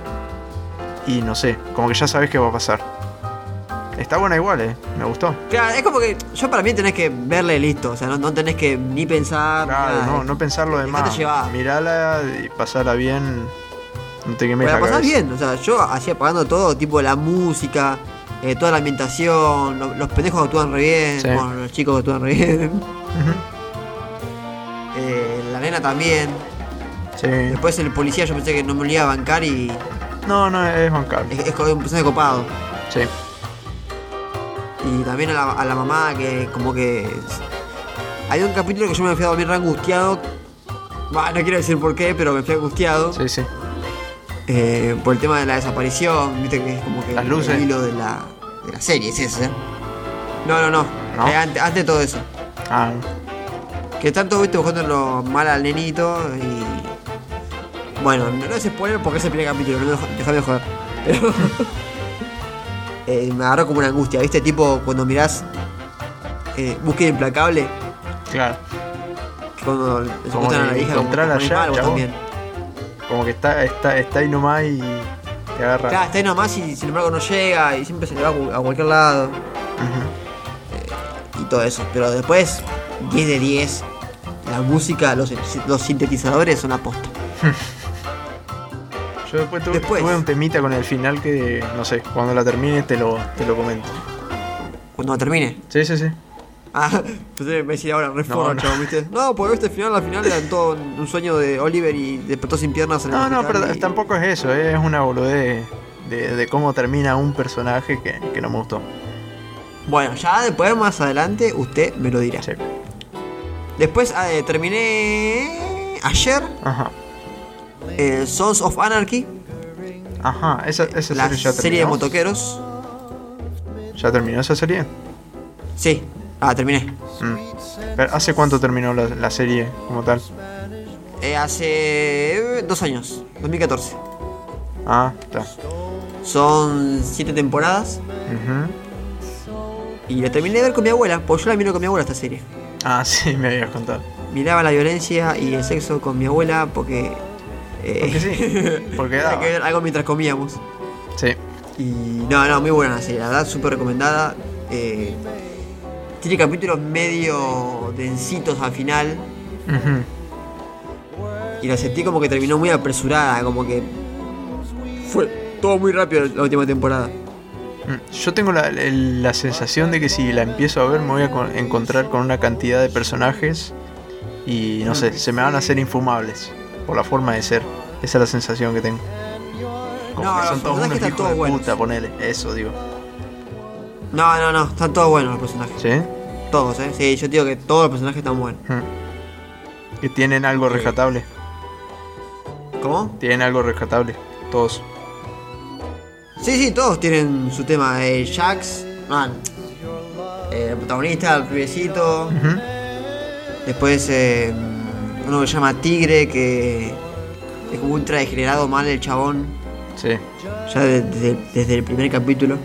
Y no sé, como que ya sabes qué va a pasar. Está buena igual, eh. Me gustó. Claro, es como que yo para mí tenés que verle listo. O sea, no, no tenés que ni pensar. Claro, nada. no, no pensarlo de Dejate más. llevar. Mirala y pasarla bien. No te quemes Para la pasar cabeza. bien. O sea, yo hacía pagando todo, tipo la música, eh, toda la ambientación, lo- los pendejos actúan re bien, Sí. bueno, los chicos actúan re bien, Ujú. eh, la nena también. Sí. Después el policía yo pensé que no me lo iba a bancar y No, no, es bancable. es, es un personaje copado. Sí. Y también a la, a la mamá que como que... Hay un capítulo que yo me fui a dormir re angustiado. Bah, no quiero decir por qué, pero me fui angustiado. Sí, sí. eh, por el tema de la desaparición, viste que es como que Las el, luces. el hilo de la, de la serie, es ese. No, no, no. ¿No? Eh, antes, antes de todo eso. Ah, Que tanto viste buscándolo mal al nenito y... Bueno, no, no es spoiler porque es el primer capítulo, no me dejo- dejame de joder. Pero... eh, me agarró como una angustia, ¿viste? Tipo cuando mirás eh, Búsqueda Implacable, claro. que cuando le Como secuestran a la que hija, como que encontrar te pones allá, mal, vos chabón. también. Como que está, está, está ahí nomás y te agarra. Claro, está ahí nomás y sin embargo no llega y siempre se le va a cu- a cualquier lado. eh, y todo eso. Pero después, diez de diez. La música, los, los sintetizadores son aposta. Yo después, tu, Después. tuve un temita con el final que, no sé, cuando la termine te lo, te lo comento. Cuando termine. Sí, sí, sí. Ah, entonces me decía ahora, re No, forro, no. chabón, ¿viste? No, porque este final, al final eran todo un, un sueño de Oliver y despertó sin piernas en el No, no, hospital pero y- tampoco es eso, eh, es una boludez de, de cómo termina un personaje que, que no me gustó. Bueno, ya después, más adelante, usted me lo dirá. Sí. Después eh, terminé ayer Ajá. eh, Sons of Anarchy, Ajá, esa, esa la serie ya serie de terminó. motoqueros. ¿Ya terminó esa serie? Sí, ah, terminé. Mm. Pero, ¿hace cuánto terminó la, la serie como tal? Eh, hace eh, dos años, dos mil catorce. Ah, está. Son siete temporadas Ujú. y la terminé de ver con mi abuela, porque yo la miro con mi abuela esta serie. Ah, sí, me habías contado. Miraba la violencia y el sexo con mi abuela porque... eh, Porque sí, porque tenía daba. que ver algo mientras comíamos. Sí. Y no, no, muy buena la serie, la verdad, súper recomendada. Eh, tiene capítulos medio densitos al final Ujú. y la sentí como que terminó muy apresurada, como que fue todo muy rápido la última temporada. Mm, Yo tengo la, el- la sensación de que si la empiezo a ver me voy a con- encontrar con una cantidad de personajes y no sé, se me van a hacer infumables por la forma de ser. Esa es la sensación que tengo. Como No, que los son todos personajes unos están hijos todos de buenos. puta, ponele. Eso, digo. No, no, no, están todos buenos los personajes. ¿Sí? Todos, eh. Sí, yo te digo que todos los personajes están buenos. Mm. Que tienen algo rescatable. ¿Cómo? Tienen algo rescatable. Todos. Sí, sí, todos tienen su tema. Eh, Jax, man, eh, el protagonista, el pibecito. Ujú. Después eh, uno que se llama Tigre, que es como ultra degenerado mal el chabón. Sí. Ya de- desde, desde el primer capítulo.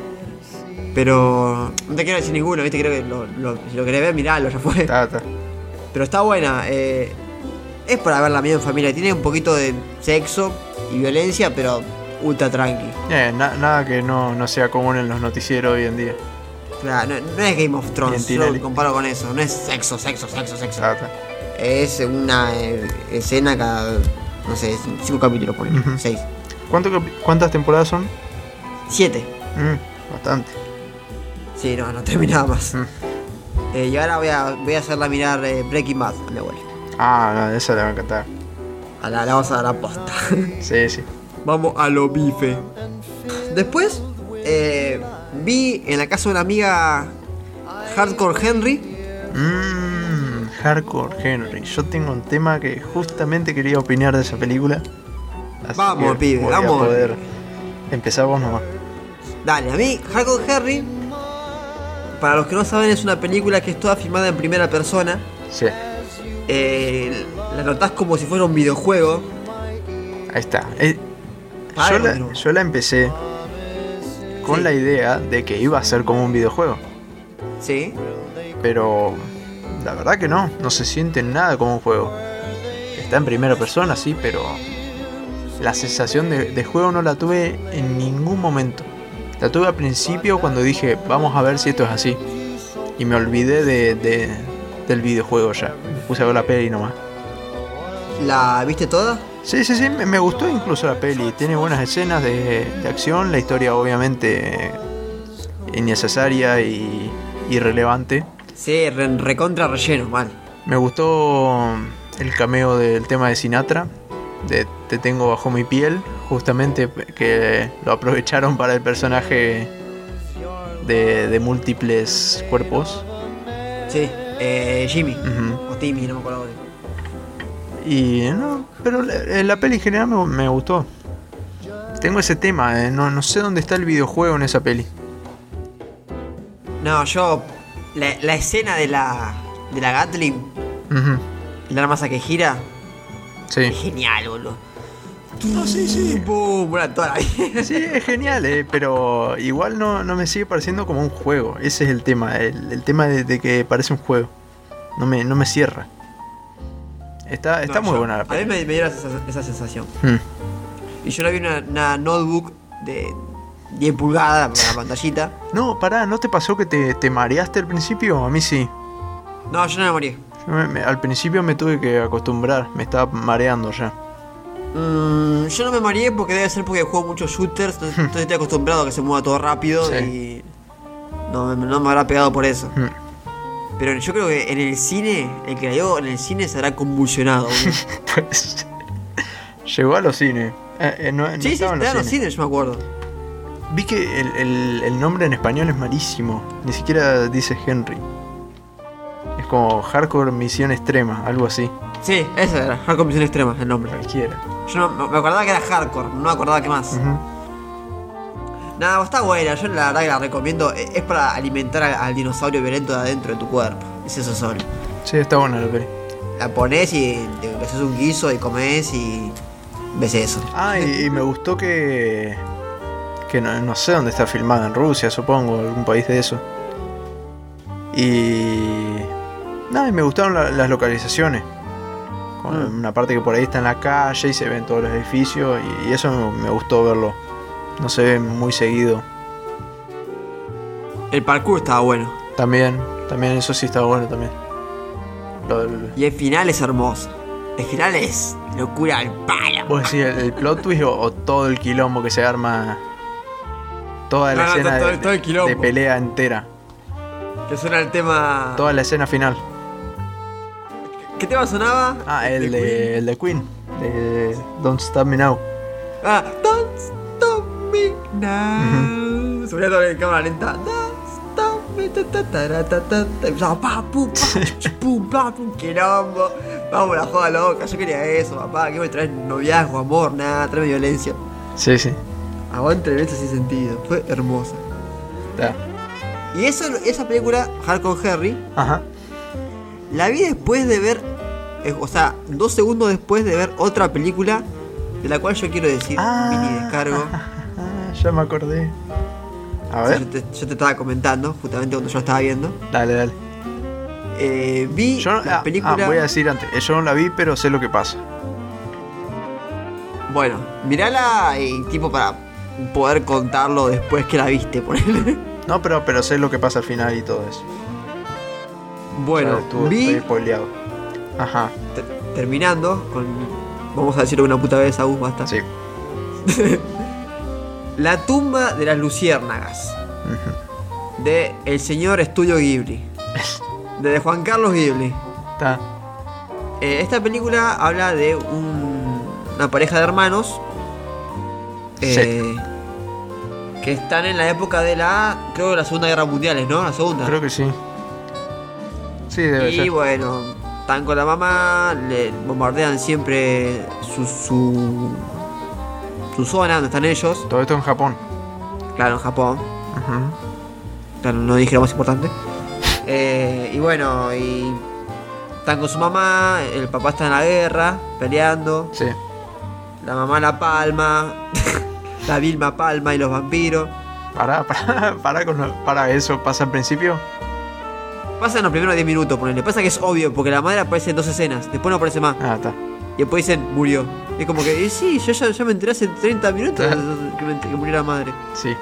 Pero no te quiero decir ninguno, ¿viste? Creo que lo, lo- si lo querés ver, miralo, ya fue. Está, está. Pero está buena. eh, es para verla medio en familia. Tiene un poquito de sexo y violencia, pero ultra tranqui. Eh, na- nada que no, no sea común en los noticieros hoy en día. Claro, no, no es Game of Thrones, Bien, yo Tinelli. lo comparo con eso. No es sexo, sexo, sexo, sexo. Está, está. Es una eh, escena cada, no sé, cinco capítulos, por ejemplo. Ujú. Seis. ¿Cuánto capi- ¿Cuántas temporadas son? Siete. Mm, bastante. Sí, no, no terminaba más. Mm. Eh, y ahora voy a, voy a hacerla mirar eh, Breaking Bad a mi abuela. Ah, no, esa le va a encantar. A la, la vamos a dar a posta. Sí, sí. Vamos a lo bife. Después, eh, vi en la casa de una amiga Hardcore Henry. Mmm, Hardcore Henry. Yo tengo un tema que justamente quería opinar de esa película. Así Vamos, que pibe, voy a vamos. poder empezar vos nomás. Dale, a mí, Hardcore Henry, para los que no saben, es una película que es toda filmada en primera persona. Sí, Eh, la notás como si fuera un videojuego. ahí está. Eh, Ah, yo, la, continúa. yo la empecé con Sí. la idea de que iba a ser como un videojuego. Sí. Pero la verdad que no, no se siente nada como un juego. Está en primera persona, sí, pero la sensación de, de juego no la tuve en ningún momento. La tuve al principio cuando dije, vamos a ver si esto es así. Y me olvidé de, de- del videojuego ya. Me puse a ver la peli nomás. ¿La viste toda? Sí, sí, sí, me, me gustó incluso la peli. Tiene buenas escenas de, de acción. La historia obviamente innecesaria y irrelevante. Sí, re- recontra relleno, mal. Me gustó el cameo del tema de Sinatra, de Te tengo bajo mi piel, justamente que lo aprovecharon para el personaje de, de múltiples cuerpos. Sí, eh, Jimmy. Ujú. O Timmy, no me acuerdo. Y no, pero la, la peli en general me, me gustó. Tengo ese tema, eh, no, no sé dónde está el videojuego en esa peli. No, yo. La, la escena de la. de la Gatling, Ujú. el arma esa que gira, es Sí. genial, boludo. No, sí, sí. Pum, bueno, toda la vida. Sí, es genial, eh, pero igual no, no me sigue pareciendo como un juego. Ese es el tema, el, el tema de, de que parece un juego. No me, no me cierra. Está, está No, muy yo- buena la A mí peli. me, me dio esa, esa sensación. Hmm. Y yo la vi en una, una notebook de, diez pulgadas, la pantallita. No, pará, ¿no te pasó que te, te mareaste al principio? A mí sí. No, yo no me morí. Yo me- me- al principio me tuve que acostumbrar, me estaba mareando ya. Mm, yo no me mareé porque debe ser porque juego muchos shooters, entonces, entonces estoy acostumbrado a que se mueva todo rápido Sí. y no, me- no me habrá pegado por eso. Mm. Pero yo creo que en el cine, el que la vio en el cine se habrá convulsionado. boludo. Pues, llegó a los cines. Eh, eh, no, no sí, sí, estaba está en en los los cines. cines, yo me acuerdo. Vi que el, el- el nombre en español es malísimo. Ni siquiera dice Henry. Es como Hardcore Misión Extrema, algo así. Sí, esa era, Hardcore Misión Extrema, el nombre. Cualquiera. Yo no, me acordaba que era Hardcore, no me acordaba que más. Ujú. Nada, está buena, yo la verdad que la recomiendo. e- Es para alimentar al, al dinosaurio violento de adentro de tu cuerpo. Es eso solo. Sí, está buena la peli. La pones y te haces un guiso y comes y ves eso. Ah, y, y me gustó que. Que no, no sé dónde está filmada, en Rusia, supongo, algún país de eso. Y. Nada, y me gustaron la- las localizaciones. Con Mm. una parte que por ahí está en la calle y se ven todos los edificios. Y, y eso me, me gustó verlo. No se ve muy seguido. El parkour estaba bueno. También, también eso sí está bueno también. Lo del- Y el final es hermoso. El final es locura al palo. ¿Vos decís el, el plot twist o, o todo el quilombo que se arma? Toda la No, no, escena todo- de, todo el quilombo. de pelea entera. Que suena el tema. Toda la escena final. ¿Qué tema sonaba? Ah, el ¿De de, Queen? el de Queen. De Don't Stop Me Now. Ah, don't stop me now. Se ponía todo en cámara lenta. Don't stop me. Ta, ta, ta, ta, ta, ta. Empezaba pa, pum, pa, ch, pum, pa, pum, quilombo. Vamos, la joda loca. Yo quería eso, papá. ¿Qué me traes? Noviazgo, amor, nada. Trae violencia. Sí, sí. Aguante el beso sin sentido. Fue hermosa. Está. Y eso, esa película, Hardcore Henry, Ajá. la vi después de ver. eh, O sea, dos segundos después de ver otra película. De la cual yo quiero decir mini descargo. Ah, ya me acordé. A Yo ver. te, yo te estaba comentando, justamente cuando yo la estaba viendo. Dale, dale. Eh, vi Yo, la ah, película. ah, voy a decir antes. eh, Yo no la vi, pero sé lo que pasa. Bueno, mirala y tipo para poder contarlo después que la viste, ponele. No, pero, pero sé lo que pasa al final y todo eso. Bueno, Ya estuvo- vi estoy spoileado. Ajá. te- terminando con. Vamos a decirlo una puta vez, Agus, basta. Sí. La tumba de las luciérnagas. Ujú. De el señor Estudio Ghibli. De Juan Carlos Ghibli. Está. Eh, esta película habla de un- una pareja de hermanos eh, que están en la época de la, creo que la Segunda Guerra Mundial, ¿no? La Segunda. Creo que sí. Sí, debe y ser. bueno, están con la mamá, le bombardean siempre su, su, su zona donde están ellos, Todo esto en Japón. claro, en Japón. Ujú. Claro, no dije lo más importante. Eh, y bueno, y están con su mamá, el papá está en la guerra, peleando, Sí. la mamá la palma, la Vilma palma y los vampiros. Pará, pará, pará con lo- pará, eso pasa al principio. Pasan los primeros diez minutos, ponele. Pasa que es obvio, porque la madre aparece en dos escenas, después no aparece más. Ah, está. Y después dicen, murió. Y es como que, eh, sí, yo ya, ya me enteré hace treinta minutos que, me enter- que murió la madre. Sí.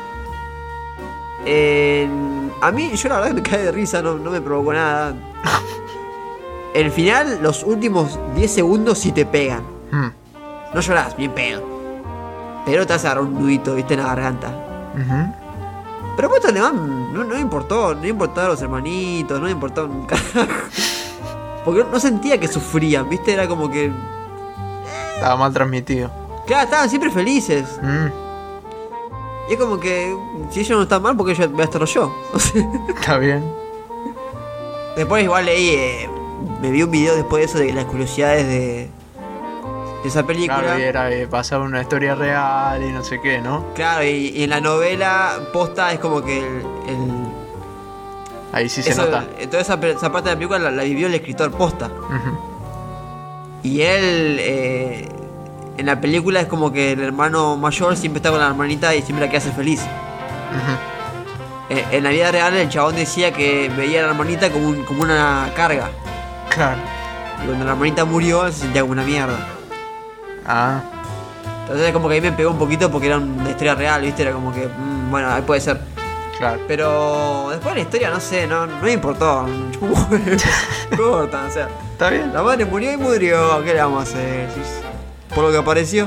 Eh, a mí, yo la verdad que me cae de risa, no, no me provocó nada. El final, los últimos diez segundos sí te pegan. Hmm. No llorás, bien pedo. Pero te vas a agarrar un nudito, viste, en la garganta. Ujú. Pero pues además no, no me importó, no me importaban los hermanitos, no me importaba un carajo. Porque no sentía que sufrían, viste, era como que. Estaba mal transmitido. Claro, estaban siempre felices. Mm. Y es como que si ellos no están mal, porque yo voy a estar yo. O sea, Está bien. después igual leí, eh, me vi un video después de eso de las curiosidades de, de esa película. Claro, y era eh, basado en una historia real y no sé qué, ¿no? Claro, y, y en la novela posta es como que el, el- Ahí sí se eso- nota. toda esa, pe- esa parte de la película la, la vivió el escritor posta. Ujú. Y él, eh, en la película es como que el hermano mayor siempre está con la hermanita y siempre la que hace feliz. Ujú. Eh, en la vida real el chabón decía que veía a la hermanita como, un- como una carga. Claro. Y cuando la hermanita murió se sentía como una mierda. Ah, Entonces como que ahí me pegó un poquito porque era una historia real, ¿viste? Era como que, mmm, bueno, ahí puede ser. Claro. Pero después la historia, no sé, no, no me importó. Corta, o sea. ¿Está bien? La madre murió y murió, ¿qué le vamos a hacer? Si- Por lo que apareció.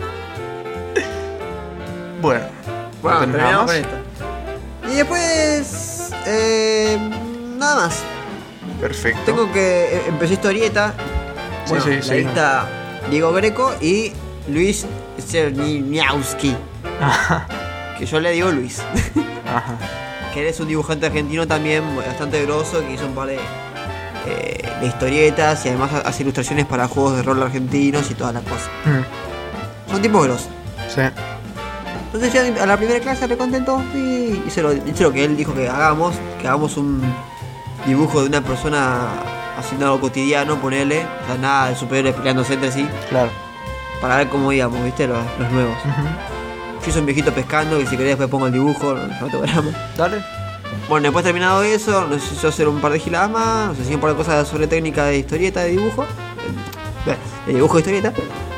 Bueno. Bueno, ¿no tenés nada terminamos más? con esta. Y después... Eh, nada más. Perfecto. Tengo que... eh, empecé historieta. Sí, Bueno, sí, la sí. lista Diego Greco y Luis Czerniawski. Ajá. Que yo le digo Luis. Ajá. Que él es un dibujante argentino también bastante grosso, que hizo un par de, eh, de historietas y además hace ilustraciones para juegos de rol argentinos y todas las cosas. Mm, Son tipos grosos. Sí. Entonces ya a la primera clase re contento y hice lo, hice lo que él dijo que hagamos, que hagamos un dibujo de una persona haciendo algo cotidiano, ponele, o sea, nada de superhéroes peleándose entre sí, Claro. para ver cómo íbamos, viste, los, los nuevos. Ujú. Yo hice un viejito pescando, que si querés después pongo el dibujo, el fotograma. Dale. Bueno, después terminado eso, nos hizo hacer un par de giladas más, nos enseñó un par de cosas sobre técnica de historieta, de dibujo. eh, De dibujo de historieta.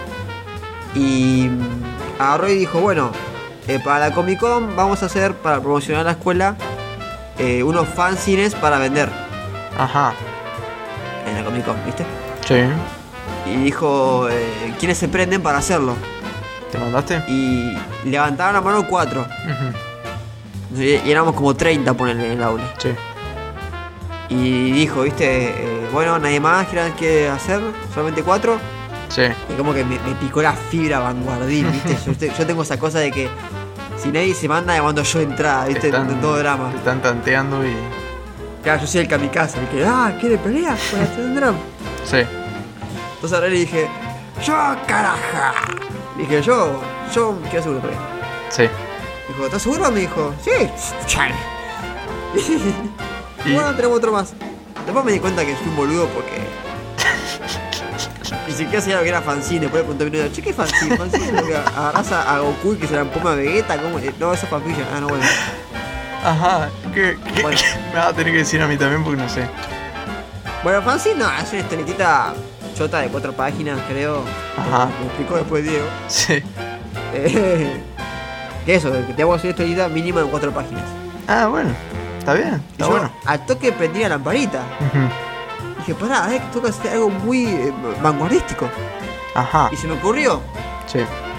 Y mm, agarró y dijo, bueno, eh, para la Comic Con vamos a hacer, para promocionar la escuela, eh, unos fanzines para vender Ajá. en la Comic Con, ¿viste? Sí. Y dijo, eh, ¿quiénes se prenden para hacerlo? ¿Te mandaste? Y levantaron la mano cuatro. Ujú. Y y éramos como treinta, ponele, en el aula. Sí. Y dijo, viste, eh, bueno, nadie más quiere, quiere hacer, solamente cuatro. Sí. Y como que me, me picó la fibra vanguardil, viste. Yo, te- yo tengo esa cosa de que si nadie se manda, me mando yo entrada, viste, Te están- en todo drama. Te están tanteando y. Claro, yo soy el kamikaze, el que, ah, quiere pelear para hacer un drama. Sí. Entonces ahora le dije, yo, caraja. Dije, yo, yo quiero seguro pelea. Sí. Dijo, ¿estás seguro? Me dijo, sí. Chale. Y- Bueno, tenemos otro más. Después me di cuenta que fui un boludo porque. Ni siquiera sabía lo que era fanzine. Después le pregunté a mi novia, che, ¿qué es fanzine? Fanzine es lo que agarrás a, a Goku y que se la empoma a Vegeta. ¿Cómo? Eh, No, eso es fanfiction. Ah, no, bueno. Ajá. ¿Qué, qué- Bueno. Me vas a tener que decir a mí también porque no sé. Bueno, fanzine no, es una historietita chota de cuatro páginas, creo. Ajá. Me explicó después Diego. Sí. Eh, que eso, que te hago una historietita mínima de cuatro páginas. Ah, bueno. Está bien. Y Está yo bueno. al toque prendí la lamparita. Ujú. Dije, pará, eh, que toca hacer algo muy eh, vanguardístico. Ajá. Y se me ocurrió. Sí.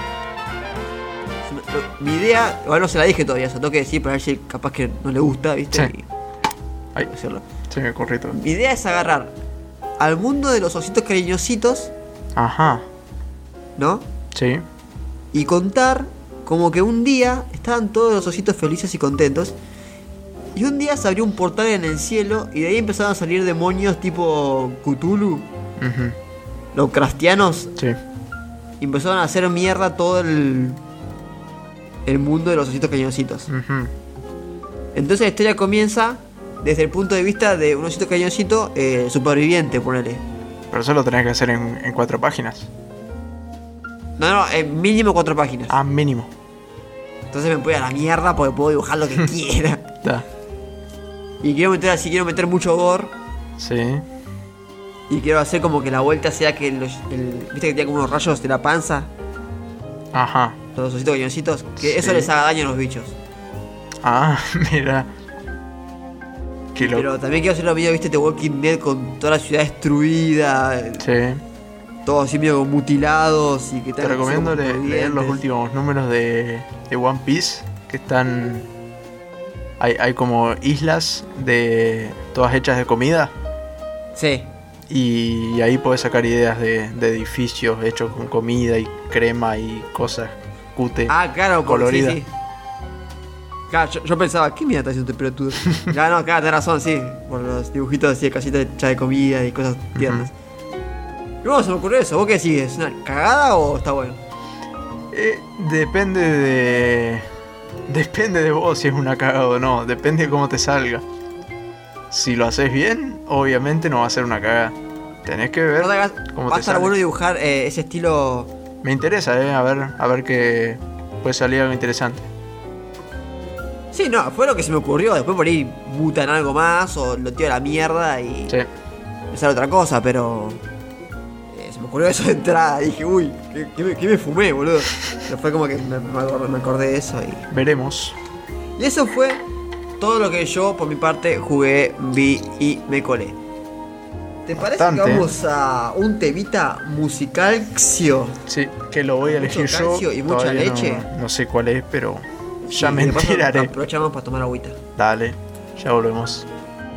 Se me- lo- Mi idea, igual no se la dije todavía, se lo tengo que decir para ver si capaz que no le gusta, ¿viste? Sí. Y Ay, hacerlo. se me corrió todo. Mi idea es agarrar al mundo de los ositos cariñositos, Ajá. ¿no? Sí. Y contar como que un día estaban todos los ositos felices y contentos. Y un día se abrió un portal en el cielo y de ahí empezaron a salir demonios tipo Cthulhu, Ujú. los crastianos. Sí. Y empezaron a hacer mierda todo el, el mundo de los ositos cariñositos. Ujú. Entonces la historia comienza desde el punto de vista de un osito cariñosito eh, superviviente, ponele. Pero eso lo tenés que hacer en, en cuatro páginas. No, no, eh, mínimo cuatro páginas. Ah, mínimo. Entonces me voy a la mierda porque puedo dibujar lo que quiera. Da. Y quiero meter así, quiero meter mucho gore. Sí. Y quiero hacer como que la vuelta sea que los, el, viste que tiene como unos rayos de la panza, Ajá. los ositos cariñositos, que eso Sí. les haga daño a los bichos. Ah, mira. Qué loco. Pero también quiero hacer lo medio, viste, The Walking Dead con toda la ciudad destruida, Sí. todos así medio mutilados y que Te tengan recomiendo como le- leer los dientes. últimos números de, de One Piece, que están... Hay, hay como islas de todas hechas de comida Sí. y ahí podés sacar ideas de, de edificios hechos con comida y crema y cosas cute. Ah, claro, porque sí, colorida. sí. Claro, yo, yo pensaba, ¿qué mierda está haciendo este pelotudo? Claro, no, claro, tenés razón, sí. Por los dibujitos así de casitas hechas de comida y cosas tiernas. Y luego se me ocurrió eso, ¿vos qué decís? ¿Es una cagada o está bueno? Eh, depende de... Depende de vos si es una cagada o no. Depende de cómo te salga. Si lo haces bien, obviamente no va a ser una cagada. Tenés que ver No te hagas- cómo va a te estar sale. bueno dibujar eh, ese estilo. Me interesa, eh, a ver, a ver qué puede salir algo interesante. Sí, no, fue lo que se me ocurrió. Después por ahí mutan algo más o lo tiro a la mierda y Sí. me sale otra cosa, pero. eh, se me ocurrió ocurrió eso de entrada. Dije, uy, ¿qué, qué me, qué me fumé, boludo? Pero fue como que me, me, acordé, me acordé de eso y... Veremos. Y eso fue todo lo que yo, por mi parte, jugué, vi y me colé. ¿Te parece Bastante. que vamos a un temita musical, Xio? Sí, que lo voy a Mucho elegir yo. calcio y mucha Todavía leche. No, no sé cuál es, pero ya Sí, me y de paso enteraré. aprovechamos para tomar agüita. Dale, ya volvemos.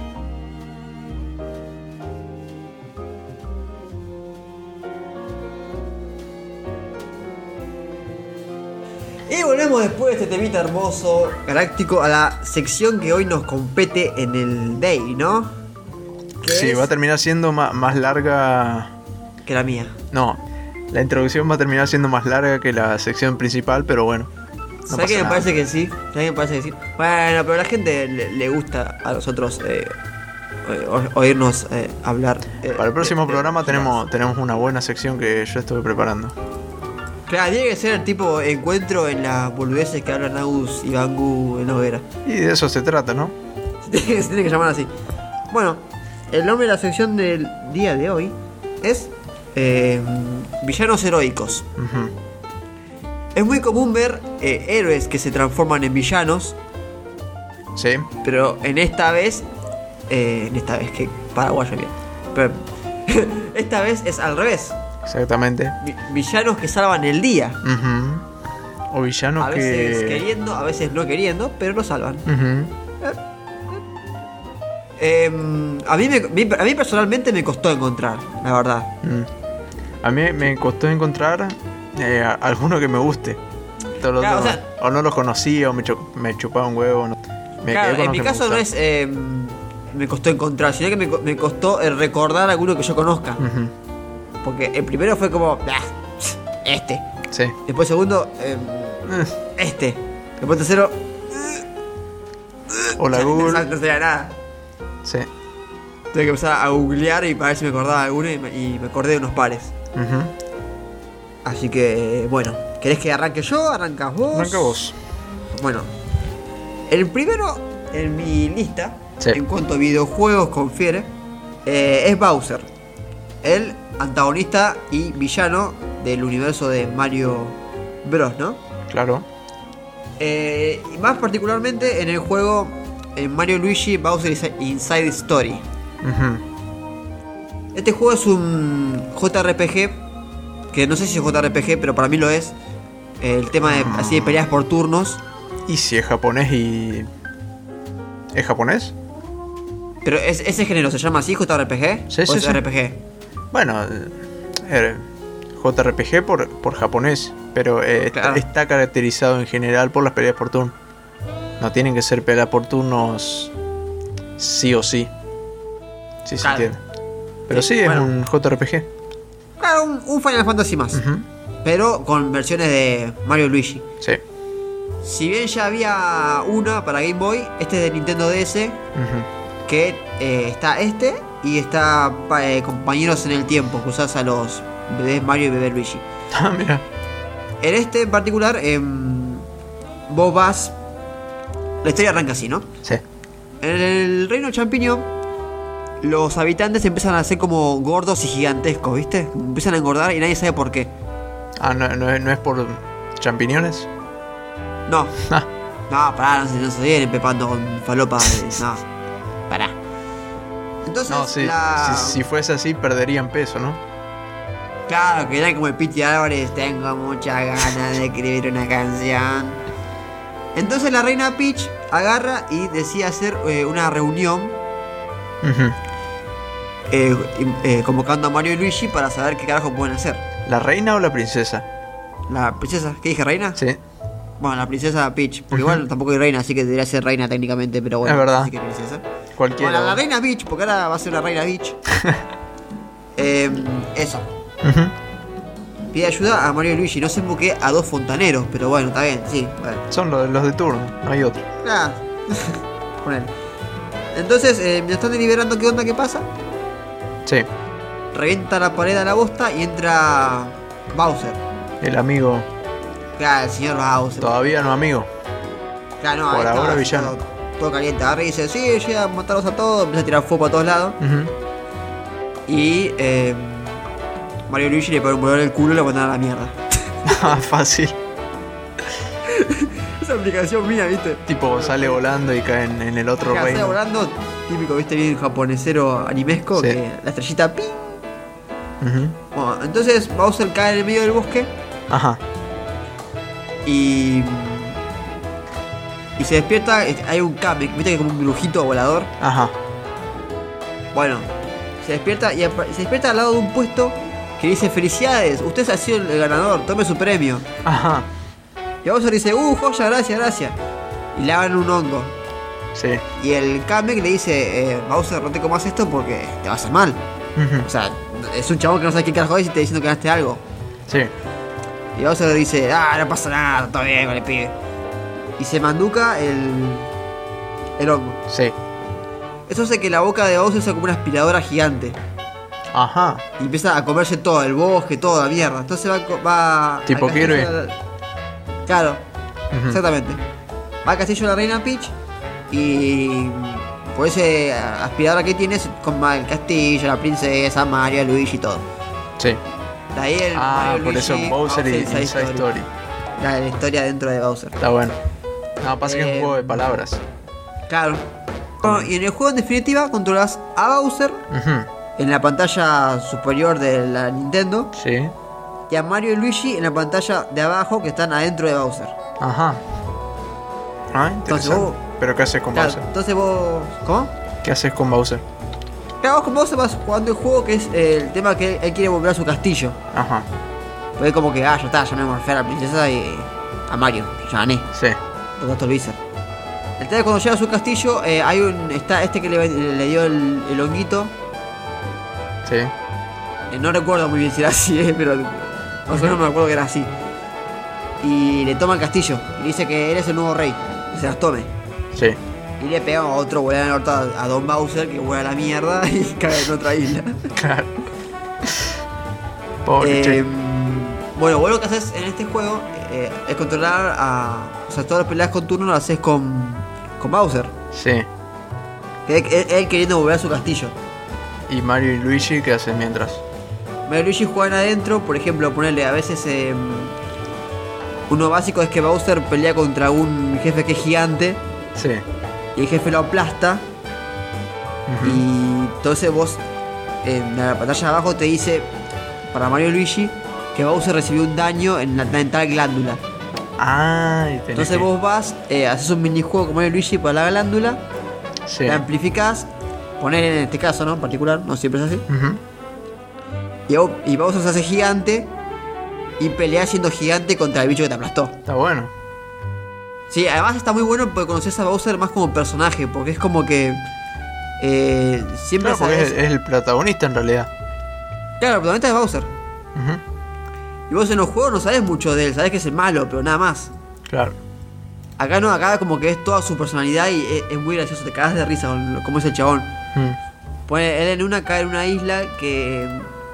Y volvemos después de este temita hermoso, galáctico, a la sección que hoy nos compete en el Day, ¿no? Que Sí, es va a terminar siendo ma- más larga. que la mía. No, la introducción va a terminar siendo más larga que la sección principal, pero bueno. No ¿Sabes qué me nada. parece que sí? ¿Sabes qué me parece que sí? Bueno, pero a la gente le, le gusta a nosotros eh, o- oírnos eh, hablar. eh, Para el próximo de- de- programa tenemos, tenemos una buena sección que yo estuve preparando. Claro, tiene que ser el tipo encuentro en las boludeces que hablan Agus y Bangu en la hoguera. Y de eso se trata, ¿no? Se tiene, se tiene que llamar así. Bueno, el nombre de la sección del día de hoy es eh, Villanos Heroicos. Ujú. Es muy común ver eh, héroes que se transforman en villanos, Sí, pero en esta vez, eh, en esta vez que paraguayo bien, pero esta vez es al revés. exactamente. Vi- villanos que salvan el día, Ujú. O villanos a veces que. queriendo, a veces no queriendo, pero lo salvan. Ujú. Eh, a, mí me- mi- a mí personalmente me costó encontrar, la verdad. Mm. A mí me costó encontrar eh, a- alguno que me guste. Todos los Claro, o otros, sea- o no los conocía o me, chu- me chupaba un huevo. no- Me Claro, quedé con en los mi que me caso no gustaban. es eh, me costó encontrar, sino que me, co- me costó eh, recordar alguno que yo conozca. Ujú. Porque el primero fue como, "Ah, este. Sí. Después segundo, eh, Eh, este. Después tercero, Hola no, Google. no sabía nada. Sí. Tuve que empezar a googlear y para ver si me acordaba de alguno y me, y me acordé de unos pares. Ujú. Así que, eh, bueno, ¿querés que arranque yo? ¿Arrancas vos? Arranca vos. Bueno, el primero en mi lista, Sí. en cuanto a videojuegos confiere, eh, es Bowser, el antagonista y villano del universo de Mario Bros, ¿no? Claro. Eh, y más particularmente en el juego en Mario Luigi Bowser Inside Story. Ujú. Este juego es un J R P G, que no sé si es J R P G, pero para mí lo es. El tema de así de peleas por turnos. ¿Y si es japonés y. ¿Es japonés? Pero es- ese género se llama así, J R P G. Sí, ¿O sí, es sí. R P G? Bueno, eh, J R P G por, por japonés, pero eh, está- Claro. está caracterizado en general por las peleas por turno. No tienen que ser peleas por turnos sí o sí. Sí se Claro. entiende. Pero Sí, sí, es bueno. un J R P G. Claro, un, un Final Fantasy más. Ujú. Pero con versiones de Mario Luigi. Sí. Si bien ya había una para Game Boy, este es de Nintendo D S, Ujú. que eh, está este y está pa- eh, Compañeros en el Tiempo, que usás a los bebés Mario y bebé Luigi. Ah, mira. En este en particular, em, vos vas... La historia arranca así, ¿no? Sí. En el reino champiñón, los habitantes empiezan a ser como gordos y gigantescos, ¿viste? Empiezan a engordar y nadie sabe por qué. Ah, no, no, es- no es por champiñones. No, Ah, no, pará, no se, no se vienen empepando con falopa. de- No, pará. Entonces, no, sí. la... Si, si fuese así, perderían peso, ¿no? Claro, que era como el Piti Álvarez, tengo muchas ganas de escribir una canción. Entonces la reina Peach agarra y decide hacer eh, una reunión Ujú. eh, y- eh, convocando a Mario y Luigi para saber qué carajo pueden hacer. ¿La reina o la princesa? La princesa, ¿qué dije, reina? Sí. Bueno, la princesa Peach, porque Ujú. igual tampoco hay reina, así que debería ser reina técnicamente, pero bueno, Es verdad. así que princesa. Cualquiera. Bueno, la reina Peach, porque ahora va a ser una reina Peach. Eh, eso. Ujú. Pide ayuda a Mario y Luigi, no sé por qué a dos fontaneros, pero bueno, está bien, sí, bueno. Son los, los de turno, no hay otro. Ah, ponele. Entonces, eh, mientras están deliberando qué onda, qué pasa, Sí. revienta la pared a la bosta y entra Bowser. El amigo. Claro, el señor Bowser. Todavía no amigo. Claro, no, por ahí está, ahora así villano. Todo, todo caliente. Agarra y dice, sí, llega a matarlos a todos, empieza a tirar fuego para todos lados. Ujú. Y eh, Mario y Luigi le ponen un bolón en el culo y lo mandan a la mierda. Ah, fácil. Esa aplicación mía, ¿viste? Tipo, sale volando y cae en, en el otro Acá sale reino. volando, típico, ¿viste? Bien japonesero animesco, Sí. que la estrellita ¡ping! Ujú. Bueno, entonces Bowser cae en el medio del bosque Ajá. y. Y se despierta, hay un Kamek, ¿viste? Que es como un brujito volador. Ajá. Bueno, se despierta y apa- se despierta al lado de un puesto que dice: felicidades, usted ha sido el ganador, tome su premio. Ajá. Y Bowser dice: uh, joya, gracias, gracias. Y le dan un hongo. Sí. Y el Kamek le dice: eh, Bowser, no te comas esto porque te va a hacer mal. Ujú. O sea, es un chabón que no sabe qué carajo es y te diciendo que ganaste algo. Sí. Y Bowser dice: ah, no pasa nada, todo bien con el pibe. Y se manduca el. el hongo. Sí. Eso hace que la boca de Bowser sea como una aspiradora gigante. Ajá. Y empieza a comerse todo, el bosque, toda la mierda. Entonces va, co- va Tipo al castillo Kirby. de la- Claro, Ujú. exactamente. Va al castillo de la reina Peach y por ese aspiradora que tiene se coma el castillo, la princesa, Mario, Luigi y todo. Sí. De ahí el Ah, Mario, por Luigi, eso Bowser y Inside Inside Story. Story. La, la historia dentro de Bowser. Está bueno. No, pasa que es Eh, un juego de palabras. Claro. Bueno, y en el juego en definitiva controlas a Bowser Ujú. en la pantalla superior de la Nintendo Sí. y a Mario y Luigi en la pantalla de abajo que están adentro de Bowser. Ajá. Ah, Entonces interesante. vos- Pero ¿qué haces con Claro, Bowser? entonces vos... ¿Cómo? ¿Qué haces con Bowser? Claro, vos con Bowser vas jugando el juego que es eh, el tema que él, él quiere volver a su castillo. Ajá. Pues es como que, ah, ya está, ya me morfé a la princesa y a Mario, ya gané, Sí. doctor Wizard. El tema es cuando llega a su castillo, eh, hay un... está este que le, le dio el, el honguito. Sí. Eh, no recuerdo muy bien si era así, eh, pero más o menos me acuerdo que era así. Y le toma el castillo y le dice que él es el nuevo rey, que se las tome. Sí. Y le pega a otro, vuela en el orto a, a Don Bowser, que vuela a la mierda y cae en otra isla. Claro. Pobre Eh, che. bueno, vos lo que haces en este juego eh, es controlar a. O sea, todas las peleas con turno las haces con. con Bowser. Sí. Él, él- él queriendo volver a su castillo. ¿Y Mario y Luigi qué hacen mientras? Mario y Luigi juegan adentro, por ejemplo, ponerle a veces. eh, uno básico es que Bowser pelea contra un jefe que es gigante Sí. y el jefe lo aplasta. Ujú. Y entonces vos en la pantalla de abajo te dice para Mario y Luigi que Bowser recibió un daño en la en tal glándula. Ah, y tenés Entonces que- vos vas, eh, haces un minijuego con Mario y Luigi para la glándula, Sí. la amplificás, poner en este caso, ¿no? En particular, no siempre es así. Ujú. Y, vos- y Bowser se hace gigante y pelea siendo gigante contra el bicho que te aplastó. Está bueno. Sí, además está muy bueno porque conoces a Bowser más como personaje, porque es como que eh, siempre Claro, porque sabes. es, es el protagonista en realidad. Claro, el protagonista es Bowser. Ujú. Y vos en los juegos no sabés mucho de él, sabés que es el malo, pero nada más. Claro. Acá no, acá como que es toda su personalidad y es, es muy gracioso, te cagas de risa con lo- cómo es el chabón. Mm. Pone, él en una cae en una isla que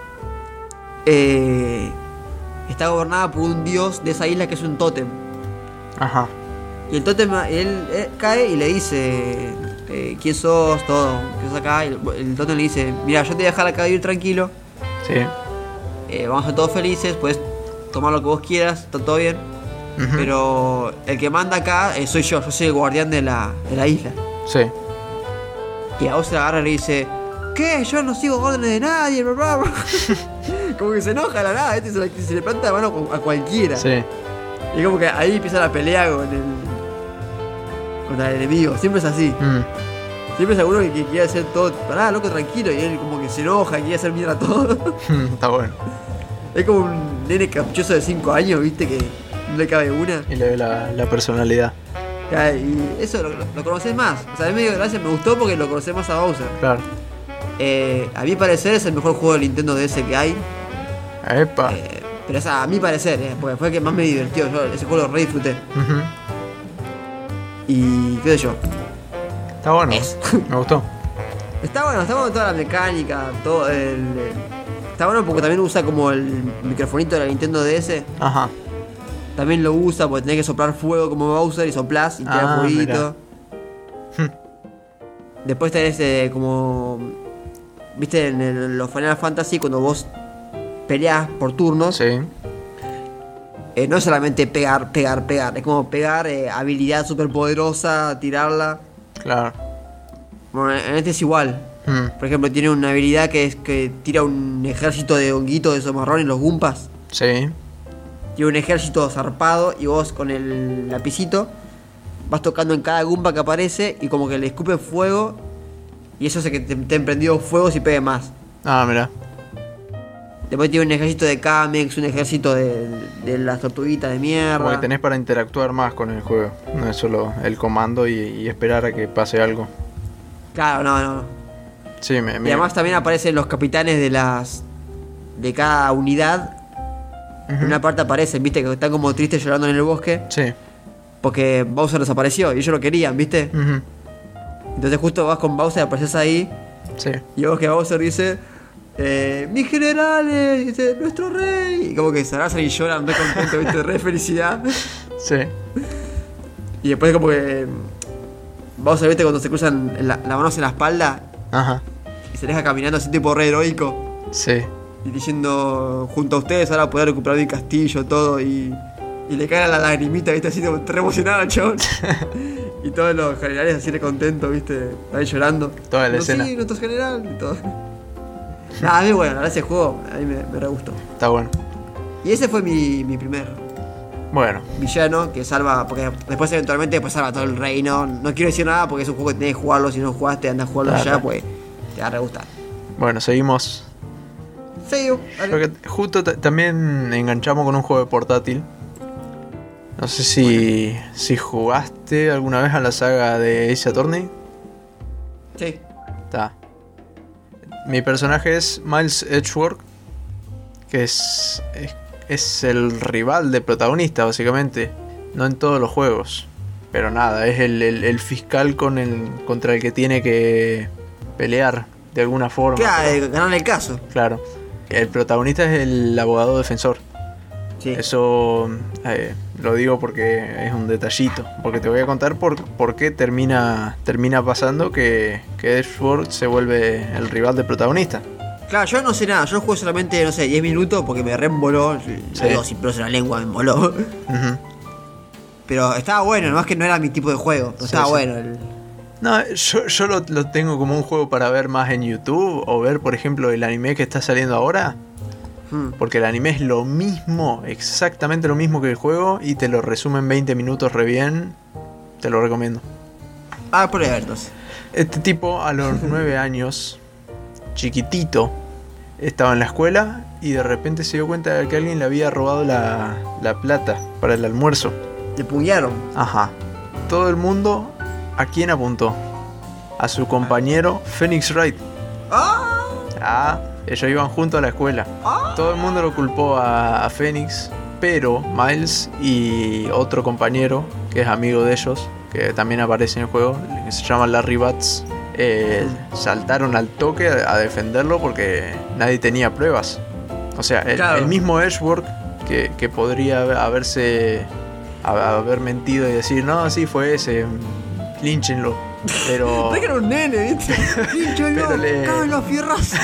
eh, está gobernada por un dios de esa isla que es un tótem. Ajá. Y el tótem, él, él cae y le dice, eh, ¿quién sos? Todo, ¿qué sos acá? Y el, el tótem le dice, mira, yo te voy a dejar acá vivir tranquilo, Sí. eh, vamos a ser todos felices, puedes tomar lo que vos quieras, está todo bien. Ujú. Pero el que manda acá eh, soy yo, yo soy el guardián de la, de la isla. Sí. Y a vos se agarra y le dice, ¿qué? Yo no sigo órdenes de nadie, bla, bla, bla". Como que se enoja de la nada, ¿viste? Se, le- se le planta la mano a cualquiera. Sí. Y como que ahí empieza la pelea con el. contra el enemigo. Siempre es así. Mm. Siempre es alguno que, que quiere hacer todo. Pará, loco, tranquilo. Y él como que se enoja, quiere hacer mierda a todo. Está bueno. Es como un nene caprichoso de cinco años, ¿viste? Que no le cabe una. Y le ve la, la personalidad. Ya, y eso lo, lo- lo conoces más. O sea, a mí me dio gracia, me gustó porque lo conoces más a Bowser. Claro. Eh, a mi parecer es el mejor juego de Nintendo D S que hay. Epa. Eh, pero es a mi parecer, eh, porque fue el que más me divirtió. Yo ese juego lo re disfruté. Ujú. Y qué sé yo. Está bueno. Es. Me gustó. Está bueno, está bueno toda la mecánica, todo el, el- está bueno porque también usa como el microfonito de la Nintendo D S. Ajá. También lo usa porque tenés que soplar fuego como Bowser y soplás y te da Ah, fueguito. Después tenés eh, como. Viste en el- los Final Fantasy cuando vos peleas por turnos. Sí. Eh, no es solamente pegar, pegar, pegar. Es como pegar eh, habilidad súper poderosa, tirarla. Claro. Bueno, en este es igual. Mm. Por ejemplo, tiene una habilidad que es que tira un ejército de honguitos de somarrón en los Gumpas. Sí. Tiene un ejército zarpado y vos con el lapicito vas tocando en cada Gumpa que aparece y como que le escupe fuego y eso hace que te, te emprendido fuego si pegue más. Ah, mira. Después tiene un ejército de Kamex, un ejército de, de las tortuguitas de mierda. Como que tenés para interactuar más con el juego. No es solo el comando y, y esperar a que pase algo. Claro, no, no, no. Sí, me, me... Y además también aparecen los capitanes de las de cada unidad. Uh-huh. En una parte aparecen, viste, que están como tristes llorando en el bosque. Sí. Porque Bowser desapareció y ellos lo querían, viste. Uh-huh. Entonces justo vas con Bowser, apareces ahí. Sí. Y vos que Bowser dice, eh, mis generales, dice, nuestro rey. Y como que se abrazan y lloran, re contento, viste, re felicidad. Sí. Y después como que Bowser, viste, cuando se cruzan la, la mano en la espalda. Ajá. Y se deja caminando así tipo re heroico. Sí. Y diciendo, junto a ustedes ahora poder recuperar mi castillo, todo. Y, y le cae la lagrimita, viste, así como re emocionado al chabón. Y todos los generales así re contentos, viste, ahí llorando. Toda la no, escena. Sí, nuestro general y todo. Nada, a mí bueno, la verdad ese juego a mí me, me re gustó. Está bueno. Y ese fue mi, mi primer Bueno. villano que salva, porque después eventualmente después salva todo el reino. No quiero decir nada porque es un juego que tenés que jugarlo, si no jugaste andás a jugarlo Claro. allá, pues te va a re gustar. Bueno, seguimos. Sí, dale. Porque justo t- también enganchamos con un juego de portátil. No sé si, si jugaste alguna vez a la saga de Ace Attorney. Sí. Está. Mi personaje es Miles Edgeworth, que es, es, es el rival de protagonista, básicamente. No en todos los juegos. Pero nada, es el, el, el fiscal con el, contra el que tiene que pelear de alguna forma. Claro, pero- eh, ganarle el caso. Claro. El protagonista es el abogado defensor. Sí. Eso eh, lo digo porque es un detallito. Porque te voy a contar por, por qué termina, termina pasando que, que Edgeworth se vuelve el rival del protagonista. Claro, yo no sé nada, yo juego solamente, no sé, diez minutos porque me reemboló. Sí. Lo digo sin pelos en la lengua, me emboló. Ujú. Pero estaba bueno, nomás que no era mi tipo de juego. Pero Sí, estaba sí. bueno. El... No, yo, yo lo, lo tengo como un juego para ver más en YouTube. O ver, por ejemplo, el anime que está saliendo ahora. Hmm. Porque el anime es lo mismo, exactamente lo mismo que el juego. Y te lo resume en veinte minutos re bien. Te lo recomiendo. Ah, por ahí a ver entonces. Este tipo a los nueve años, chiquitito, estaba en la escuela y de repente se dio cuenta de que alguien le había robado la, la plata para el almuerzo. Le puñaron. Ajá. Todo el mundo, ¿a quién apuntó? A su compañero Phoenix Wright. ¡Ah! Ah, ellos iban juntos a la escuela. Todo el mundo lo culpó a, a Phoenix, pero Miles y otro compañero, que es amigo de ellos, que también aparece en el juego, que se llama Larry Butz, eh, saltaron al toque a, a defenderlo porque nadie tenía pruebas. O sea, el, Claro. el mismo Edgeworth que, que podría haberse a- haber mentido y decir, no, sí fue ese, línchenlo. Pero, Sé que era un nene, ¿viste? Pínchenlo, Pero le- caben los fierrazos.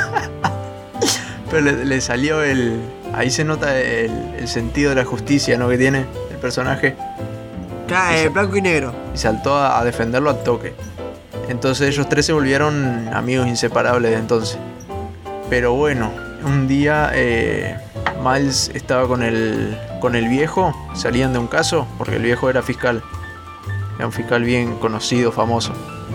pero le, le salió el... Ahí se nota el, el sentido de la justicia, ¿no? Que tiene el personaje. Claro, eh, blanco y negro. Y saltó a, a defenderlo al toque. Entonces ellos tres se volvieron amigos inseparables de entonces. Pero bueno, un día eh, Miles estaba con el, con el viejo, salían de un caso, porque el viejo era fiscal. Era un fiscal bien conocido, famoso.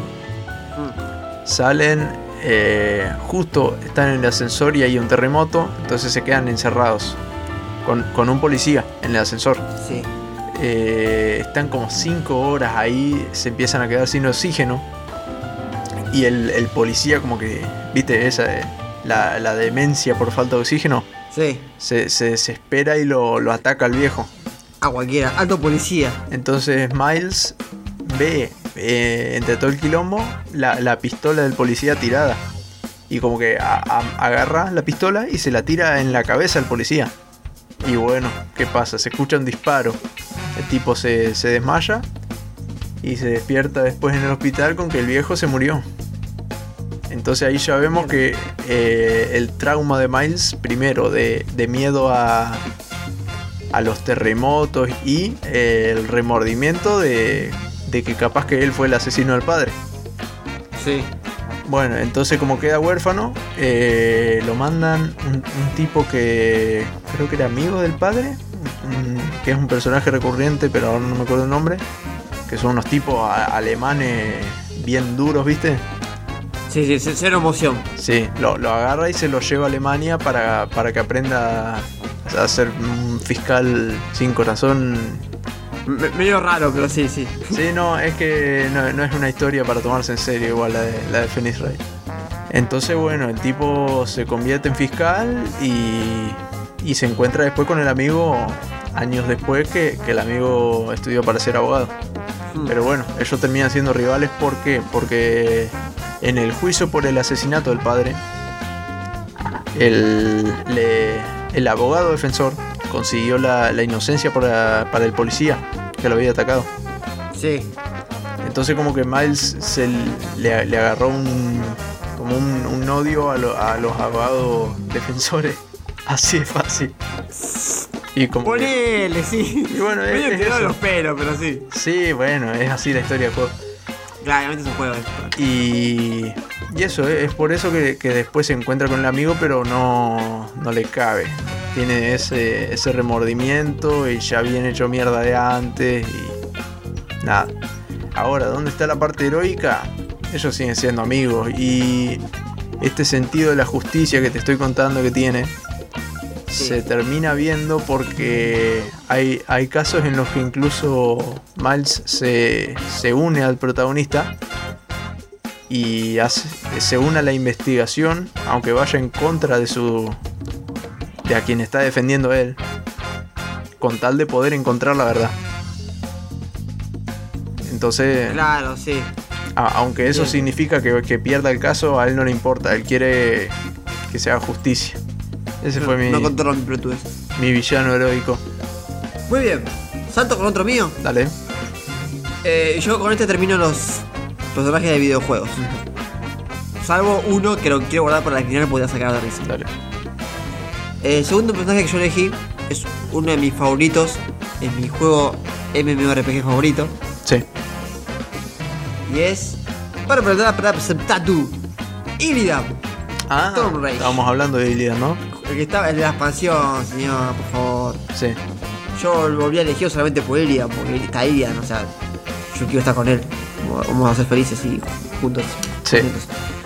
Salen, eh, justo están en el ascensor y hay un terremoto, entonces se quedan encerrados. Con, con un policía en el ascensor. Sí. Eh, están como cinco horas ahí, se empiezan a quedar sin oxígeno. Y el, el policía como que, viste, esa eh, la, la demencia por falta de oxígeno, Sí. se, se desespera y lo, lo ataca al viejo. A cualquiera. Alto policía. Entonces Miles ve eh, entre todo el quilombo la, la pistola del policía tirada. Y como que a- a- agarra la pistola y se la tira en la cabeza al policía. Y bueno, ¿qué pasa? Se escucha un disparo. El tipo se, se desmaya y se despierta después en el hospital con que el viejo se murió. Entonces ahí ya vemos que eh, el trauma de Miles, primero, de, de miedo a, a los terremotos y eh, el remordimiento de, de que capaz que él fue el asesino del padre. Sí. Bueno, entonces como queda huérfano, eh, lo mandan un, un tipo que creo que era amigo del padre, un, que es un personaje recurrente, pero ahora no me acuerdo el nombre, que son unos tipos a, alemanes bien duros, ¿viste? Sí, sí, c- cero emoción. Sí, lo, lo agarra y se lo lleva a Alemania para, para que aprenda a ser un fiscal sin corazón. M- medio raro, pero sí, sí. Sí, no, es que no, no es una historia para tomarse en serio igual la de, la de Phoenix Wright. Entonces, bueno, el tipo se convierte en fiscal y, y se encuentra después con el amigo años después que, que el amigo estudió para ser abogado. Mm. Pero bueno, ellos terminan siendo rivales. ¿Por qué? Porque en el juicio por el asesinato del padre, el, le, el abogado defensor consiguió la, la inocencia para, para el policía que lo había atacado. Sí. Entonces como que Miles se le, le agarró un como un, un odio a, lo, a los abogados defensores. Así de fácil. Y como que- Ponele, sí. y bueno, es, Medio es tirado eso. los pelos, pero sí. Sí, bueno, es así la historia del juego. Claramente es un juego esto. Y, y eso, eh, es por eso que, que después se encuentra con el amigo, pero no, no le cabe. Tiene ese, ese remordimiento y ya viene hecho mierda de antes y nada. Ahora, ¿dónde está la parte heroica? Ellos siguen siendo amigos y este sentido de la justicia que te estoy contando que tiene Sí. se termina viendo porque hay, hay casos en los que incluso Miles se, se une al protagonista y hace, se une a la investigación, aunque vaya en contra de su de a quien está defendiendo él, con tal de poder encontrar la verdad. Entonces, Claro, sí. a- aunque eso Bien. significa que, que pierda el caso, a él no le importa, él quiere que se haga justicia. Ese No, fue mi, no controlo mi pelotudez. mi villano heroico. Muy bien. Salto con otro mío. Dale. Eh, yo con este termino los personajes de videojuegos. Salvo uno que lo quiero guardar para la final porque voy a sacar de risa. Dale. El segundo personaje que yo elegí es uno de mis favoritos. Es mi juego MMORPG favorito. Sí. Y es. Para presentar para presentar tú. Illidan. Ah, Storm Rage. estábamos hablando de Iliad, ¿no? El que estaba el de la expansión, señor, por favor. Sí. Yo lo volví a elegir solamente por Illidan, porque está Illidan, o sea, yo quiero estar con él. Vamos a ser felices y juntos. Sí. juntos.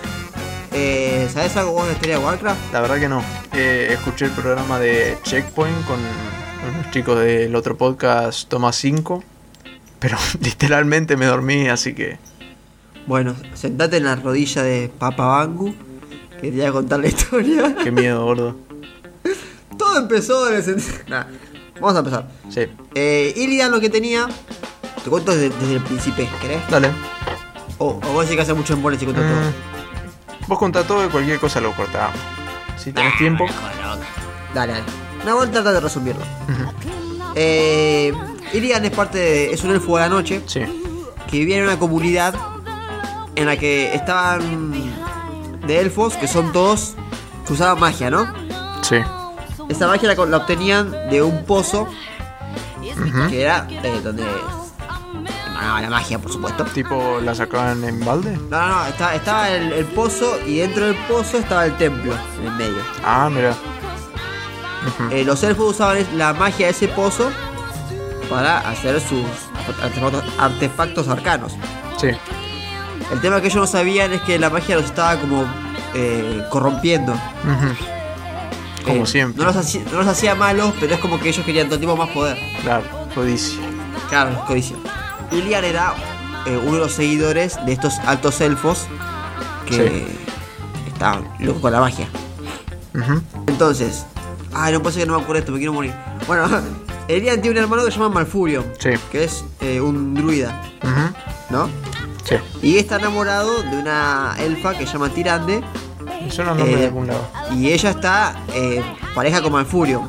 Eh, ¿Sabes algo vos de historia de Warcraft? La verdad que no. Eh, escuché el programa de Checkpoint con los chicos del otro podcast Toma cinco. Pero literalmente me dormí, así que... Bueno, sentate en la rodilla de Papa Bangu, que te voy a contar la historia. Qué miedo, gordo. Todo empezó en el sent- Nah, vamos a empezar. Sí. Eh, Illidan lo que tenía, te cuento desde, desde el principio, ¿querés? Dale. O, o vos decís que hace mucho embole si cuento todo. Mm, vos contá todo y cualquier cosa lo cortamos. Si tenés tiempo. Dale, dale. No, voy a tratar de resumirlo. Ujú. Eh, Illidan es parte de, es un elfo de la noche Sí. que vivía en una comunidad en la que estaban de elfos que son todos que usaban magia, ¿no? Sí. Esa magia la, la obtenían de un pozo Ujú. que era eh, donde emanaba la magia, por supuesto. Tipo, ¿la sacaban en balde? No, no, no, estaba, estaba el, el pozo y dentro del pozo estaba el templo en el medio. Ah, mira. Ujú. Eh, los elfos usaban es- la magia de ese pozo para hacer sus artefactos, artefactos arcanos. Sí. El tema que ellos no sabían es que la magia los estaba como eh, corrompiendo. Ujú. Como Eh, siempre. No los, hacía, no los hacía malos, pero es como que ellos querían todo el tiempo más poder. Claro, codicia. Claro, los codicia. Illidan era eh, uno de los seguidores de estos altos elfos que Sí. estaban locos con la magia. Ujú. Entonces, ay, no puede ser que no me acuerdo esto, me quiero morir. Bueno, Illidan tiene un hermano que se llama Malfurion, Sí. que es eh, un druida, Ujú. ¿no? Sí. Y está enamorado de una elfa que se llama Tirande. Me suena un nombre Eh, de algún lado. Y ella está eh, pareja con Malfurion.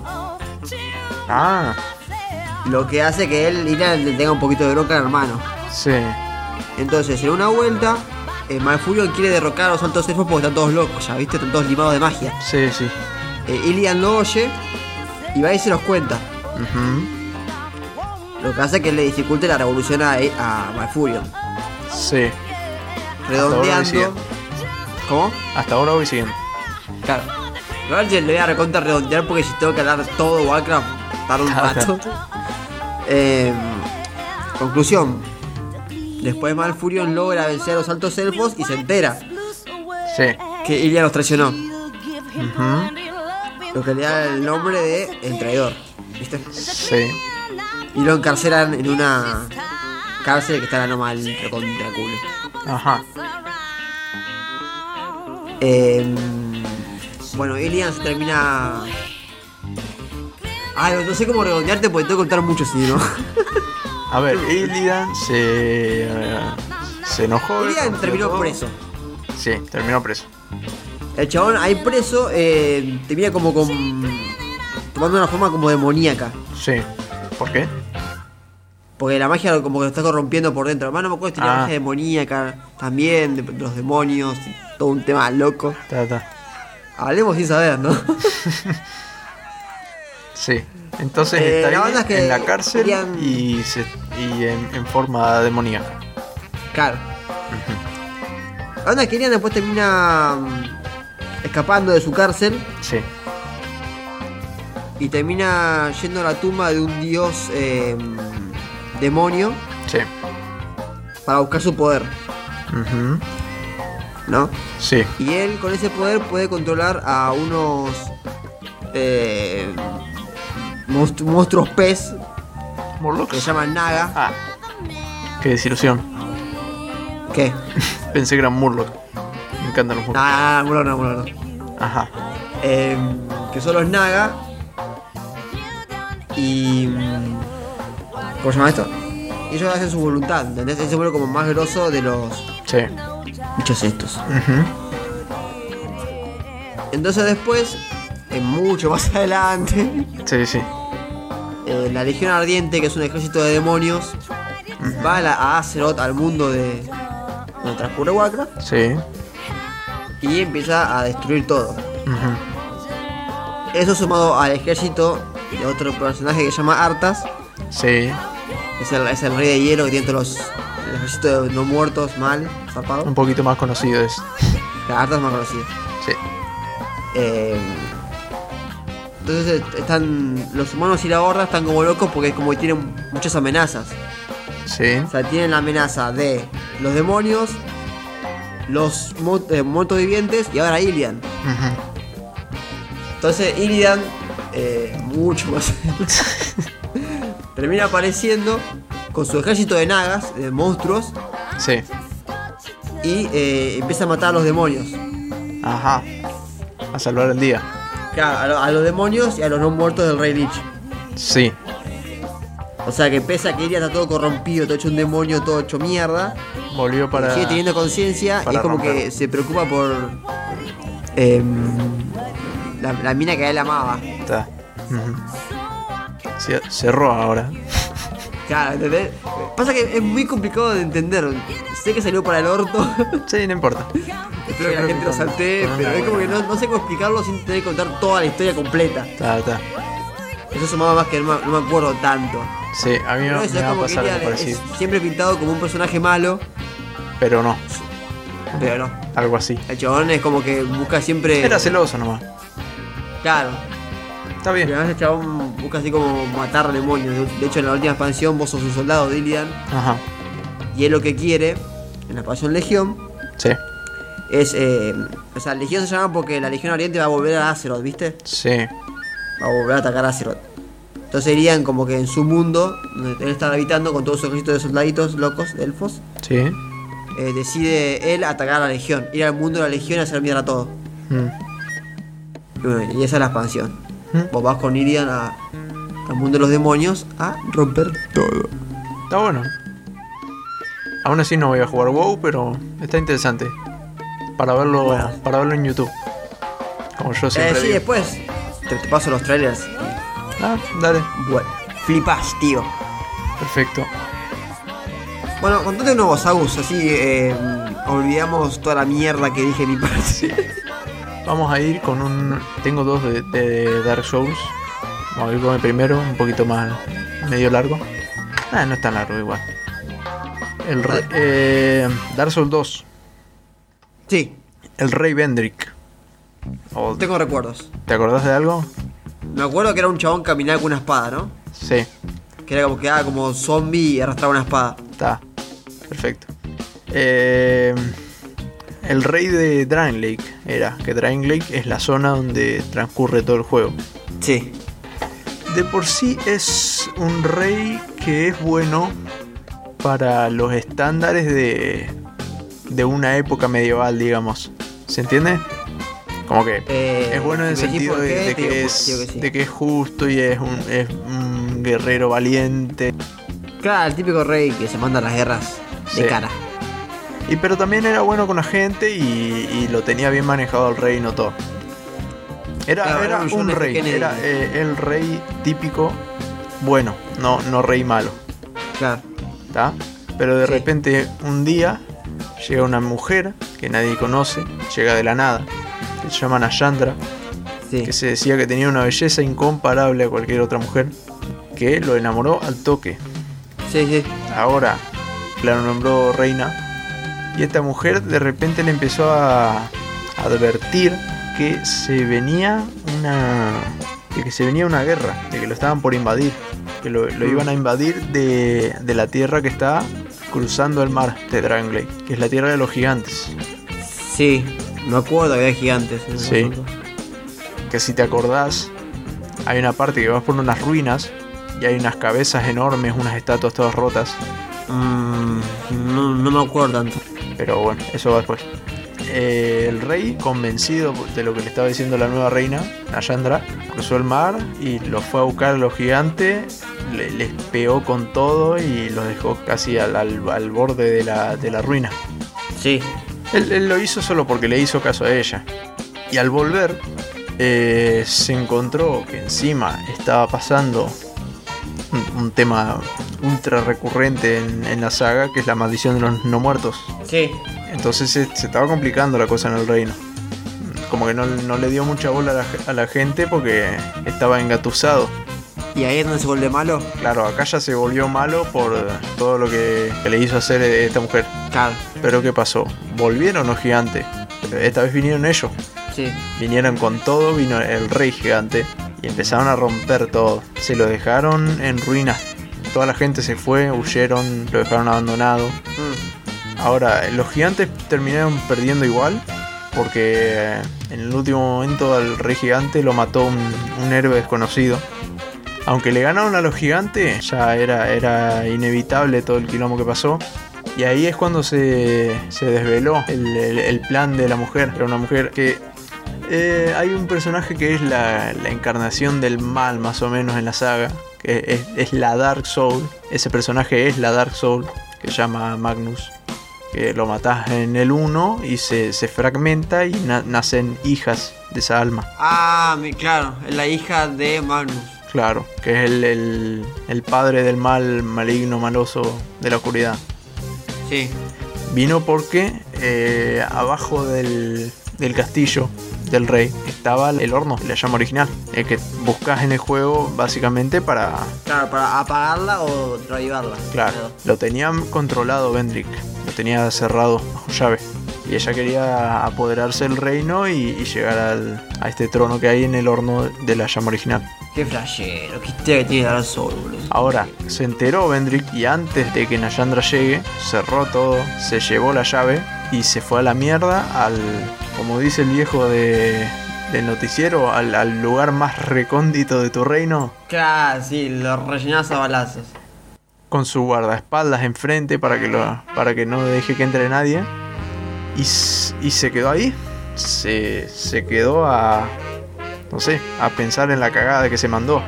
Ah, Lo que hace que él Illidan le tenga un poquito de bronca al hermano. sí. Entonces, en una vuelta, eh, Malfurion quiere derrocar a los altos elfos porque están todos locos, ya viste, están todos limados de magia. Sí, sí. Eh, Illidan lo oye y va y se los cuenta. Uh-huh. Lo que hace es que le dificulte la revolución a, a Malfurion. Sí. Redondeando. ¿Cómo? Hasta ahora voy siguiendo. Claro. Igual le voy a recontra redondear porque si tengo que hablar todo Warcraft, tarda un rato. eh, conclusión. Después Malfurion logra vencer a los altos elfos y se entera. Sí. Que Illidan los traicionó. Uh-huh. Lo que le da el nombre de El Traidor. ¿Viste? Sí. Y lo encarcelan en una cárcel que está la normal contra culo. Ajá. Eh, bueno, Illidan se termina. Ay, no sé cómo redondearte porque tengo que contar mucho si no. A ver, Illidan se. Uh, se enojó. Illidan terminó todo. preso. Sí, terminó preso. El chabón ahí preso eh, termina como con. tomando una forma como demoníaca. Sí. ¿Por qué? Porque la magia como que lo está corrompiendo por dentro. Además no me acuerdo si tenía Ah. magia demoníaca también, de, de los demonios, todo un tema loco. Ta, ta. Hablemos sin saber, ¿no? Sí. Entonces Eh, está la ahí onda es que en la cárcel querían- y, se, y en, en forma demoníaca. Claro. Uh-huh. La onda es que Illidan después termina mm, escapando de su cárcel Sí. y termina yendo a la tumba de un dios eh, demonio Sí. para buscar su poder, Uh-huh. ¿no? Sí. Y él con ese poder puede controlar a unos eh, monstru- monstruos pez que Morlocks. se llaman Naga. Ah. Qué desilusión. ¿Qué? Pensé que eran Murloc. Me encantan los Murloc. Ah, no, no, no, no. Ajá. Eh, que son los Naga. Y. mm, ¿Cómo se llama esto? Y ellos hacen su voluntad, ¿entendés? Ese vuelo como más grosso de los Sí. bichos estos. Uh-huh. Entonces después, en mucho más adelante, Sí, sí. eh, la Legión Ardiente, que es un ejército de demonios, va a, la, a Azeroth, al mundo de donde transcurre Warcraft, Sí. y empieza a destruir todo. Uh-huh. Eso sumado al ejército de otro personaje que se llama Arthas, Sí. es el, es el rey de hielo que tiene todos los el ejército de no muertos mal, zarpado. Un poquito más conocido es. La Arthas es más conocido. Sí. Eh, entonces están los humanos y la horda están como locos porque como que tienen muchas amenazas. Sí. O sea, tienen la amenaza de los demonios, los mu- eh, muertos vivientes y ahora Illidan. Uh-huh. Entonces Illidan, eh, mucho más, termina apareciendo con su ejército de nagas, de monstruos, Sí. y eh, empieza a matar a los demonios. Ajá. A salvar el día. Claro, a, lo- a los demonios y a los no muertos del Rey Lich. Sí. O sea que pese a que Illidan está todo corrompido, todo hecho un demonio, todo hecho mierda, Volvió para. sigue teniendo conciencia y para es como romper. que se preocupa por em, la, la mina que a él amaba. Está. Ujú. Sí, cerró ahora. Claro, ¿entendés? Pasa que es muy complicado de entender. Sé que salió para el orto. Sí, no importa. Espero que la gente lo saltee, pero es como que no, no sé cómo explicarlo sin tener que contar toda la historia completa. Está, está. Eso sumaba más que no, me- no me acuerdo tanto. Sí, a mí Pero me, eso me es va a como que pasar Illidan algo es parecido. siempre pintado como un personaje malo, Pero no, pero no. algo así. El chabón es como que busca siempre. Era celoso nomás. Claro. Está Y bien. además el chabón busca así como matar demonios. De- De hecho, en la última expansión vos sos un soldado de Illidan. Ajá. Y él lo que quiere, en la expansión Legión, Sí. es. Eh, o sea, Legión se llama porque la Legión Oriente va a volver a Azeroth, ¿viste? Sí. Va a volver a atacar a Azeroth. Entonces irían como que en su mundo, donde él está habitando con todo su ejército de soldaditos locos, de elfos, Sí. eh, decide él atacar a la Legión. Ir al mundo de la Legión y hacer mierda a todo. Mm. Y, bueno, y esa es la expansión. Mm. Vos vas con Irian a, al mundo de los demonios a romper todo. Está bueno. Aún así no voy a jugar WoW, pero está interesante. Para verlo, Bueno. para verlo en YouTube. Como yo siempre Eh, sí, digo. después te, te paso los trailers. Ah, dale. Bueno, flipas, tío. Perfecto. Bueno, contate un nuevo Sagus, así, eh, olvidamos toda la mierda que dije en mi parte. Sí. Vamos a ir con un... Tengo dos de, de Dark Souls. Vamos a ir con el primero, un poquito más medio largo. Ah, no es tan largo igual. El re... eh, Dark Souls dos. Sí. El Rey Vendrick. O... Tengo recuerdos. ¿Te acordás de algo? Me acuerdo que era un chabón caminando con una espada, ¿no? Sí. Que era como que era como zombie y arrastraba una espada. Está. Perfecto. Eh, el rey de Dragon Lake era. Que Dragon Lake es la zona donde transcurre todo el juego. Sí. De por sí es un rey que es bueno para los estándares de, de una época medieval, digamos. ¿Se entiende? Como que Eh, es bueno en el si me decís sentido por de, qué, de te digo que por- es, digo que sí. de que es justo y es un, es un guerrero valiente. Claro, el típico rey que se manda a las guerras de Sí. cara. Y pero también era bueno con la gente y, y lo tenía bien manejado el reino todo. Era, Claro, era era un un John F. rey, Kennedy. era eh, el rey típico bueno, no, no rey malo, Claro. ¿está? Pero de Sí. repente un día llega una mujer que nadie conoce, llega de la nada, que se llama Nashandra, Sí. que se decía que tenía una belleza incomparable a cualquier otra mujer, que lo enamoró al toque. Sí, sí. Ahora la nombró reina y esta mujer de repente le empezó a advertir que se venía una de que se venía una guerra, de que lo estaban por invadir, que lo, lo iban a invadir de, de la tierra que está cruzando el mar de Dragon Lake, que es la tierra de los gigantes. Sí. Me acuerdo que había gigantes. en ese Sí. asunto. Que si te acordás, hay una parte que vas por unas ruinas y hay unas cabezas enormes, unas estatuas todas rotas. Mm, no, no me acuerdo tanto. Pero bueno, eso va después. Eh, el rey, convencido de lo que le estaba diciendo la nueva reina, Nashandra, cruzó el mar y los fue a buscar a los gigantes, le- les pegó con todo y los dejó casi al, al- al borde de la, de la ruina. Sí. Él, él lo hizo solo porque le hizo caso a ella. Y al volver, eh, se encontró que encima estaba pasando un, un tema ultra recurrente en, en la saga, que es la maldición de los no muertos. Sí. Entonces se, se estaba complicando la cosa en el reino. Como que no, no le dio mucha bola a la, a la gente porque estaba engatusado. ¿Y ahí es donde se vuelve malo? Claro, acá ya se volvió malo por todo lo que, que le hizo hacer esta mujer. Claro. Pero ¿qué pasó? Volvieron los gigantes. Pero esta vez vinieron ellos. Sí. Vinieron con todo, vino el rey gigante y empezaron a romper todo. Se lo dejaron en ruinas. Toda la gente se fue, huyeron, lo dejaron abandonado. Mm. Ahora, los gigantes terminaron perdiendo igual, porque en el último momento al rey gigante lo mató un, un héroe desconocido. Aunque le ganaron a los gigantes, ya era, era inevitable todo el quilombo que pasó. Y ahí es cuando se, se desveló el, el- el plan de la mujer. Era una mujer que... eh, hay un personaje que es la, la encarnación del mal, más o menos, en la saga. Que es, es la Dark Soul. Ese personaje es la Dark Soul, que se llama Magnus. Que lo matás en el uno y se, se fragmenta y na- nacen hijas de esa alma. Ah, mi, claro. Es la hija de Magnus. Claro, que es el, el, el padre del mal maligno, maloso de la oscuridad. Sí. Vino porque eh, abajo del, del castillo del rey estaba el horno, la llama original, el que buscas en el juego básicamente para... Claro, para apagarla o reavivarla. Claro, lo tenían controlado Vendrick, lo tenía cerrado bajo llave. Y ella quería apoderarse del reino y, y llegar al, a este trono que hay en el horno de la llama original. Qué flashero, qué historia que tiene Dark Souls, boludo. Ahora, se enteró Vendrick y antes de que Nashandra llegue, cerró todo, se llevó la llave y se fue a la mierda al, como dice el viejo de, del noticiero, al, al lugar más recóndito de tu reino, Claro, sí, lo rellenás a balazos. con su guardaespaldas enfrente para que, lo, para que no deje que entre nadie. Y, s- y se quedó ahí, se, se quedó a, no sé, a pensar en la cagada que se mandó.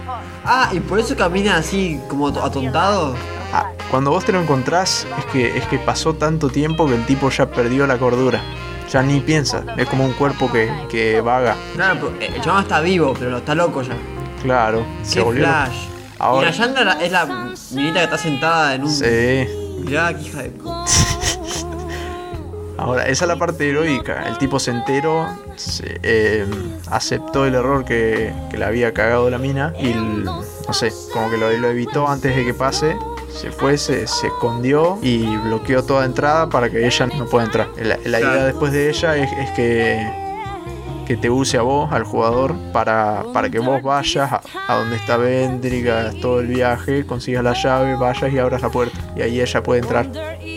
Ah, y por eso camina así como atontado. Ah, cuando vos te lo encontrás es que, es que pasó tanto tiempo que el tipo ya perdió la cordura. Ya ni piensa, es como un cuerpo que, que vaga. Claro, pero el chabón está vivo, pero no está loco ya. Claro, se Qué volvió. flash. Ahora- Y la Yandra es la minita que está sentada en un. Sí. Mirá, qué hija de. Ahora, esa es la parte heroica. El tipo se enteró, se, eh, aceptó el error que, que le había cagado la mina y, el, no sé, como que lo, lo evitó antes de que pase. Se fue, se, se escondió y bloqueó toda entrada para que ella no pueda entrar. La, la idea Claro. después de ella es, es que, que te use a vos, al jugador, para, para que vos vayas a, a donde está Vendrick, hagas todo el viaje, consigas la llave, vayas y abras la puerta. Y ahí ella puede entrar.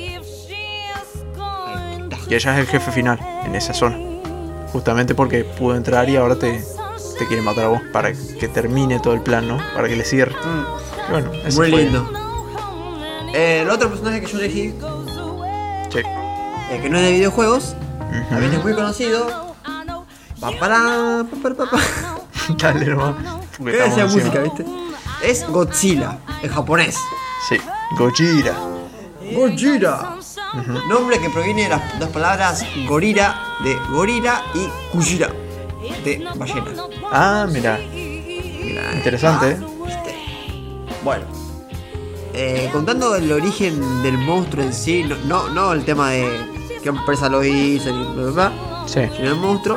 Y ella es el jefe final en esa zona. Justamente porque pudo entrar y ahora te, te quiere matar a vos para que termine todo el plan, ¿no? Para que le cierre. Mm, Y bueno, ese muy fue- lindo. Eh, el otro personaje que yo elegí, Sí. eh, que no es de videojuegos, Ujú. también es muy conocido. Pa, para, pa, para, pa, pa. Dale, hermano. Porque Qué estamos decía encima. música, ¿viste? Es Godzilla, en japonés. Sí. Gojira. Gojira. Nombre que proviene de las dos palabras gorila, de gorila, y kujira, de ballena. Ah, mira. Mira, Interesante, ah, ¿viste? Bueno, eh, contando el origen del monstruo en sí, no, no, no el tema de qué empresa lo hizo, ni bla, bla, bla, Sí. sino el monstruo.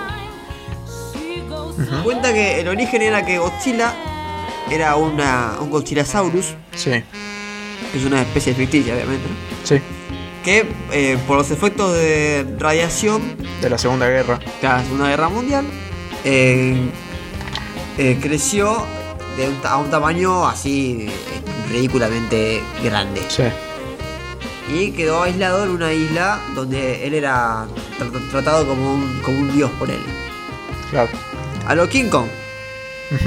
Ujú. Cuenta que el origen era que Godzilla era una, un Godzillasaurus, Sí. que es una especie ficticia, obviamente, ¿no? Sí. Que eh, por los efectos de radiación De la Segunda Guerra. de la Segunda Guerra Mundial, eh, eh, creció de un ta- a un tamaño así eh, ridículamente grande. Sí. Y quedó aislado en una isla donde él era tra- tratado como un, como un dios por él. Claro. A lo King Kong. Ujú.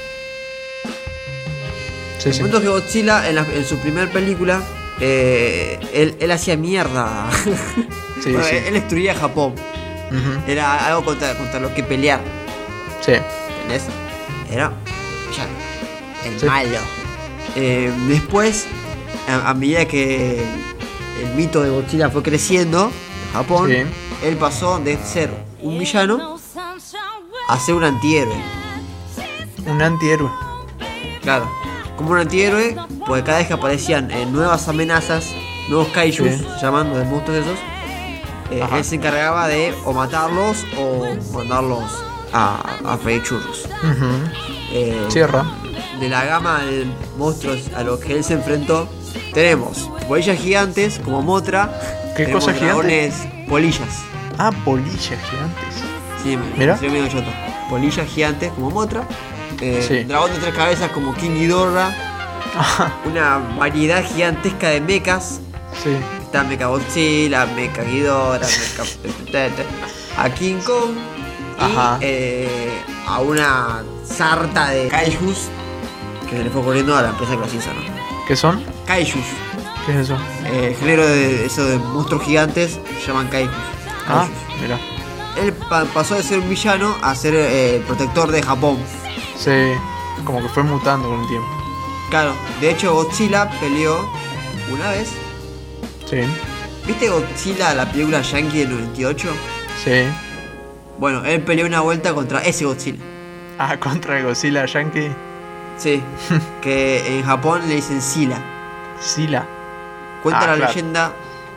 Sí, El sí. punto es que Godzilla en, la- en su primer película, eh, él, él hacía mierda. Sí, Bueno, sí. Él, él destruía Japón. Ujú. Era algo contra, contra lo que pelear. Sí. ¿Entendés? Era ya, el Sí. malo. Eh, después, a, a medida que el mito de Godzilla fue creciendo en Japón, Sí. él pasó de ser un villano a ser un antihéroe. Un antihéroe. Claro, como un antihéroe, pues cada vez que aparecían eh, nuevas amenazas, nuevos kaijus, Sí. se llaman los monstruos esos, eh, Ajá. él se encargaba de o matarlos o mandarlos a, a freír churros. Ujú. Eh, Cierra. De la gama de monstruos a los que él se enfrentó, tenemos polillas gigantes como Mothra. ¿Qué tenemos cosa gigante? dragones polillas. Ah, polillas gigantes. Sí, Mira. me medio choto. Polillas gigantes como Mothra. Eh, Sí. Dragón de tres cabezas como King Ghidorah. Una variedad gigantesca de mechas. Sí. Está Mecha Godzilla, Mecha Ghidorah, Mecha... a King Kong. Ajá. Y eh, a una sarta de kaijus que se le fue ocurriendo a la empresa que los hizo, ¿no? ¿Qué son? Kaijus. ¿Qué es eso? Eh, el género de eso de monstruos gigantes se llaman kaijus. Ah, Kaijus. mira. Él pa- pasó de ser un villano a ser eh, protector de Japón. Sí. Como que fue mutando con el tiempo. Claro, de hecho Godzilla peleó una vez. Sí. ¿Viste Godzilla, la película Yankee del noventa y ocho? Sí. Bueno, él peleó una vuelta contra ese Godzilla. Ah, contra el Godzilla Yankee. Sí, que en Japón le dicen Sila. Sila. Cuenta Ah, la claro. leyenda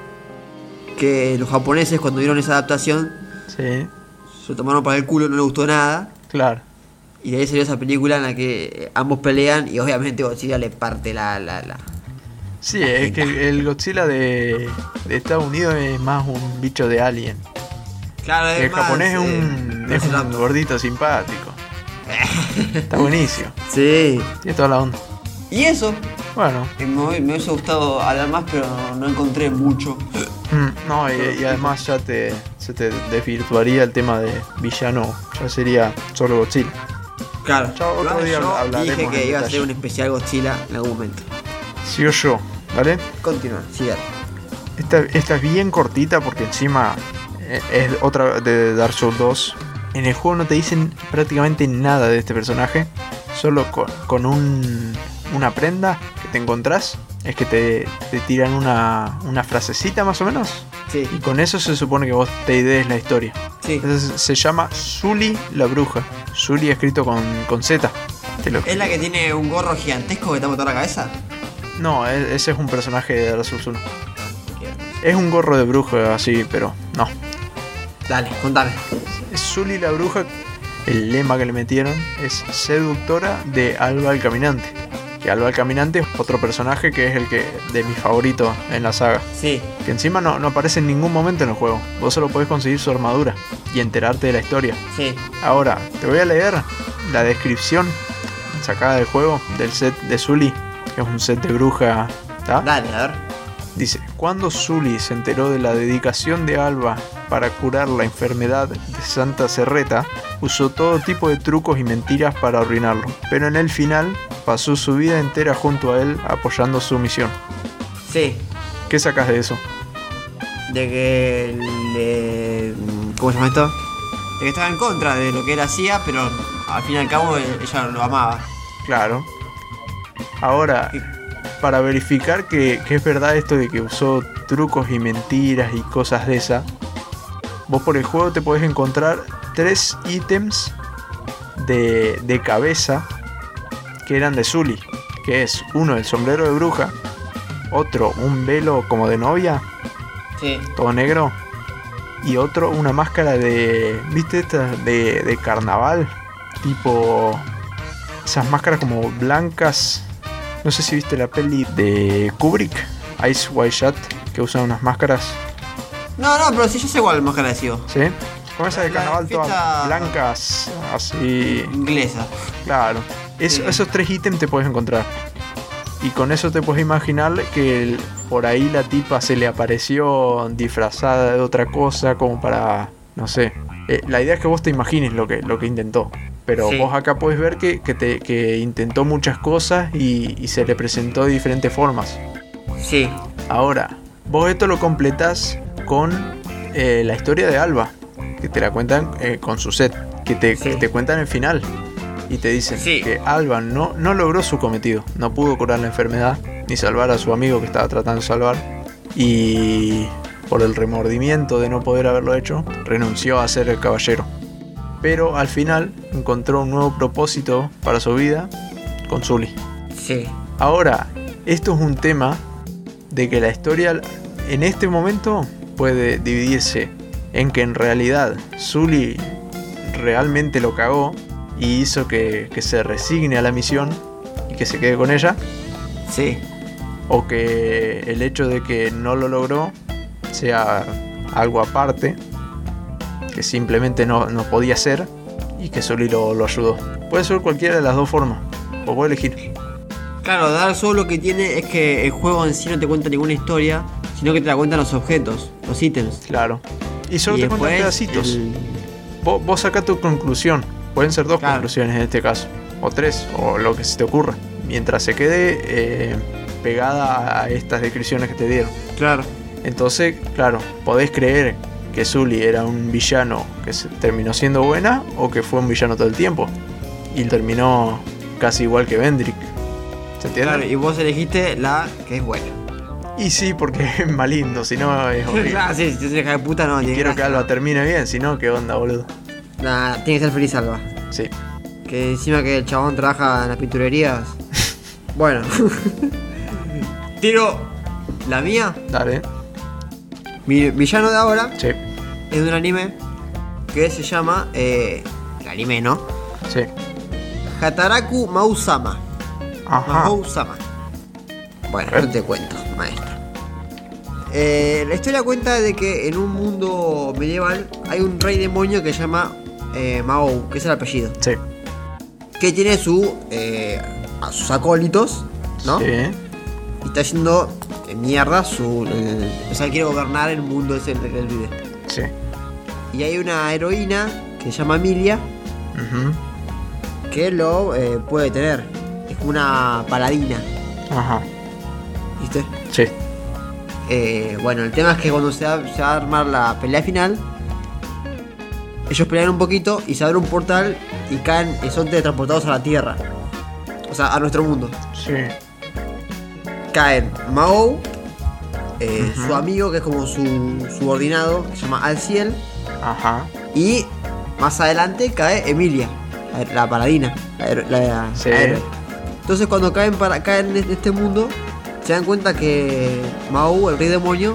que los japoneses cuando vieron esa adaptación Sí. se lo tomaron para el culo, no les gustó nada. Claro. Y de ahí salió esa película en la que ambos pelean y obviamente Godzilla le parte la... la, la... Sí, es que el Godzilla de, de Estados Unidos es más un bicho de alien. Claro, El más, japonés es eh, un, es un Velociraptor. gordito simpático. Está buenísimo. Sí. Tiene toda la onda. Y eso, Bueno. eh, me, me hubiese gustado hablar más, pero no encontré mucho. mm, No, y, y además ya te, se te desvirtuaría el tema de villano. Ya sería solo Godzilla. Claro, Ya otro igual día yo hablaremos dije que en iba a detalle. ser un especial Godzilla en algún momento. Sigo yo, ¿vale? Continúa, sigue. Esta, esta es bien cortita porque encima eh, es otra de Dark Souls dos. En el juego no te dicen prácticamente nada de este personaje. Solo con, con un, una prenda que te encontrás. Es que te, te tiran una, una frasecita más o menos. Sí, Y con eso se supone que vos te idees la historia. sí. Entonces se llama Sully la bruja. Sully escrito con, con Z. Te lo- ¿Es la que tiene un gorro gigantesco que te ha botado la cabeza? No, e- ese es un personaje de Dark Souls uno. Es un gorro de bruja así, pero no. Dale, contame. Sully la bruja, el lema que le metieron es seductora de Alba el Caminante. Que Alba el Caminante es otro personaje que es el que de mis favoritos en la saga. Sí. Que encima no, no aparece en ningún momento en el juego. Vos solo podés conseguir su armadura y enterarte de la historia. Sí. Ahora, te voy a leer la descripción sacada del juego del set de Sully, que es un set de bruja. ¿Tá? Dale, a ver. Dice, cuando Sully se enteró de la dedicación de Alba para curar la enfermedad de Santa Cerreta, usó todo tipo de trucos y mentiras para arruinarlo, pero en el final pasó su vida entera junto a él apoyando su misión. Sí. ¿Qué sacas de eso? De que le... ¿Cómo se llama esto? De que estaba en contra de lo que él hacía, pero al fin y al cabo ella lo amaba. Claro. Ahora, para verificar que, que es verdad esto de que usó trucos y mentiras y cosas de esa, vos por el juego te podés encontrar tres ítems de, de cabeza que eran de Sully, que es uno el sombrero de bruja, otro un velo como de novia, sí, todo negro, y otro una máscara de, ¿viste esta? De, de carnaval, tipo esas máscaras como blancas. No sé si viste la peli de Kubrick, Ice White Shot, que usan unas máscaras. No, no, pero sí, yo sé cuál máscara decía. ¿Sí? Como esas de La carnaval fiesta todas blancas, así. Inglesa. Claro. Es, Sí. Esos tres ítems te puedes encontrar. Y con eso te puedes imaginar que el- por ahí la tipa se le apareció disfrazada de otra cosa, como para. No sé. Eh, la idea es que vos te imagines lo que, lo que intentó. Pero Sí. vos acá podés ver que, que, te, que intentó muchas cosas y, y se le presentó de diferentes formas. Sí. Ahora, vos esto lo completás con eh, la historia de Alba, que te la cuentan eh, con su set, que te, Sí. que te cuentan el final. Y te dicen Sí. que Alba no, no logró su cometido, no pudo curar la enfermedad, ni salvar a su amigo que estaba tratando de salvar. Y por el remordimiento de no poder haberlo hecho, renunció a ser el caballero. Pero al final encontró un nuevo propósito para su vida con Sully. Sí. Ahora, esto es un tema de que la historia en este momento puede dividirse en que en realidad Sully realmente lo cagó y hizo que, que se resigne a la misión y que se quede con ella, Sí. o que el hecho de que no lo logró sea algo aparte, que simplemente no, no podía ser y que Sully lo, lo ayudó. Puede ser cualquiera de las dos formas, o puedes elegir. Claro, Dark Souls lo que tiene es que el juego en sí no te cuenta ninguna historia, sino que te la cuentan los objetos, los ítems. Claro. Y solo Y te cuentan después pedacitos. el- Vos, vos sacás tu conclusión. Pueden ser dos Claro. conclusiones en este caso. O tres, o lo que se te ocurra. Mientras se quede eh, pegada a estas descripciones que te dieron. Claro. Entonces, claro, podés creer que Sully era un villano que se terminó siendo buena, o que fue un villano todo el tiempo. Y terminó casi igual que Vendrick. ¿Se entiende? Claro, y vos elegiste la que es buena. Y sí, porque es más lindo, si no es horrible. Claro, sí, si te deja de puta no. Y tiene quiero que gracia. Alba termine bien, si no, ¿qué onda, boludo? Nah, tiene que ser feliz Alba. Sí. Que encima que el chabón trabaja en las pinturerías. Bueno. Tiro la mía. Dale. Mi villano de ahora Sí. es de un anime que se llama. Eh, el anime, ¿no? Sí. Hataraku Mausama. Ajá. Mahou-sama. Bueno, yo te cuento, maestro. Eh, la historia cuenta de que en un mundo medieval hay un rey demonio que se llama eh, Mahou, que es el apellido. Sí. Que tiene su, eh, a sus acólitos, ¿no? Sí. Y está haciendo eh, mierda su. El, o sea, quiere gobernar el mundo ese en el que él vive. Sí. Y hay una heroína que se llama Emilia Ujú. que lo eh, puede tener. Es como una paladina, Ajá. ¿viste? Sí. Eh, bueno, el tema es que cuando se va, se va a armar la pelea final, ellos pelean un poquito y se abre un portal y caen y son teletransportados a la Tierra. O sea, a nuestro mundo. Sí. Caen Mao, eh, Ujú. su amigo que es como su subordinado, que se llama Alciel, Ajá. y más adelante cae Emilia, la, la paladina, la, hero- la- Sí. la héroe. Entonces cuando caen para caen en este mundo, se dan cuenta que Mao, el rey demonio,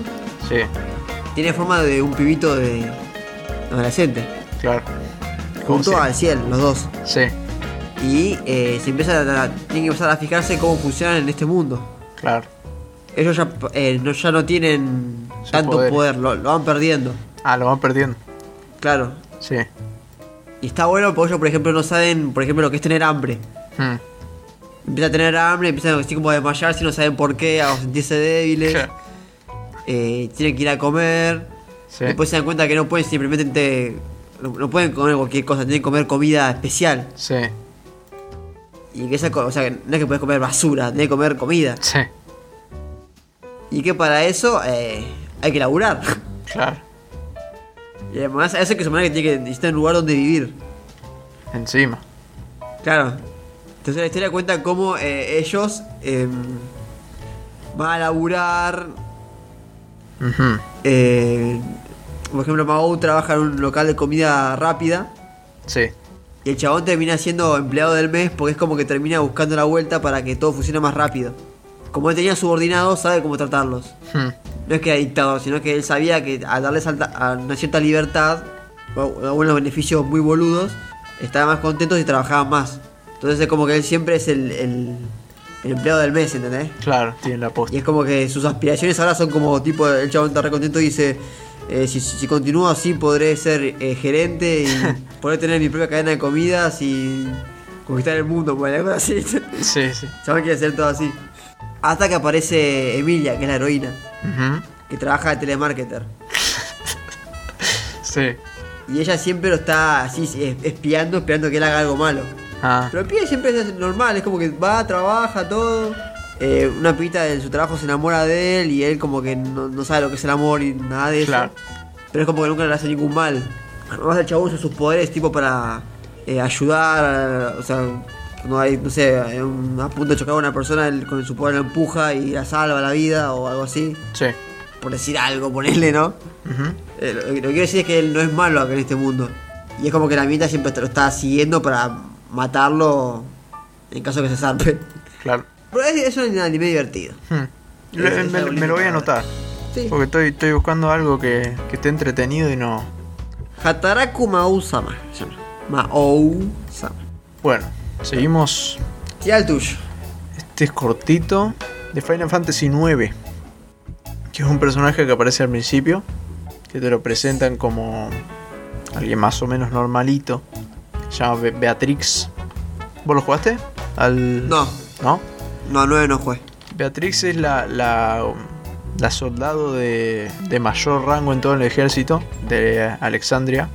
Sí, Tiene forma de un pibito de adolescente. claro. ¿Cómo Junto se- al Ciel, los dos. Sí, Y eh, se empiezan a, tienen que empezar a fijarse cómo funcionan en este mundo. claro. Ellos ya, eh, no, ya no tienen Sus tanto poderes. poder, lo, lo van perdiendo. Ah, lo van perdiendo. Claro. Sí. Y está bueno porque ellos, por ejemplo, no saben, por ejemplo, lo que es tener hambre. Mm. Empiezan a tener hambre, empiezan así como a desmayarse y no saben por qué, a sentirse débiles. Eh, tienen que ir a comer. Sí. Después se dan cuenta que no pueden simplemente te- no, no pueden comer cualquier cosa, tienen que comer comida especial. Sí, Y que esa co- o sea, no es que puedes comer basura, tenés que comer comida. sí, Y que para eso eh, hay que laburar. claro. Y además eso que supone que tiene que necesitar un lugar donde vivir. Encima. Claro. Entonces la historia cuenta cómo eh, ellos eh, van a laburar. Ujú. eh, por ejemplo, Magou trabaja en un local de comida rápida. Sí, Y el chabón termina siendo empleado del mes porque es como que termina buscando la vuelta para que todo funcione más rápido. Como él tenía subordinados, sabe cómo tratarlos. Mm. No es que era dictador, sino que él sabía que al darles alta- a una cierta libertad, o algunos beneficios muy boludos, estaban más contentos y trabajaban más. Entonces es como que él siempre es el, el- el empleado del mes, ¿entendés? Claro, tiene la Y posta. es como que sus aspiraciones ahora son como tipo, el chabón está re contento y dice, eh, si, si continúo así podré ser eh, gerente y poder tener mi propia cadena de comidas y conquistar el mundo, pues algo así. El Sí, sí. chabón quiere hacer todo así. Hasta que aparece Emilia, que es la heroína, Ujú. que trabaja de telemarketer. Sí. Y ella siempre lo está así es- espiando, esperando que él haga algo malo. Ah, Pero el pibe siempre es normal, es como que va, trabaja, todo. Eh, una pibita en su trabajo se enamora de él y él como que no, no sabe lo que es el amor y nada de eso. Claro. Pero es como que nunca le hace ningún mal. Además el chabón usa sus poderes tipo para eh, ayudar, o sea, cuando hay, no sé, hay un- a punto de chocar a una persona, él con su poder la empuja y la salva la vida o algo así. sí. Por decir algo, ponerle, ¿no? Ujú. Eh, lo, lo que quiero decir es que él no es malo acá en este mundo. Y es como que la mitad siempre lo está siguiendo para matarlo en caso que se zarpe. Claro. Pero es, es un anime divertido. Hmm. Lo- Es- es me, algo me lo voy a lindo para anotar. Sí. Porque estoy, estoy buscando algo que, que esté entretenido y no. Hataraku Mao-sama se llama. Mao-sama. Bueno, seguimos. Tira el tuyo. Este es cortito. De Final Fantasy nueve. Que es un personaje que aparece al principio. Que te lo presentan como alguien más o menos normalito. Se llama Be- Beatrix. ¿Vos lo jugaste? Al... No, ¿No? no, nueve no fue. Beatrix es la, la, la soldado de, de mayor rango en todo el ejército de Alexandria,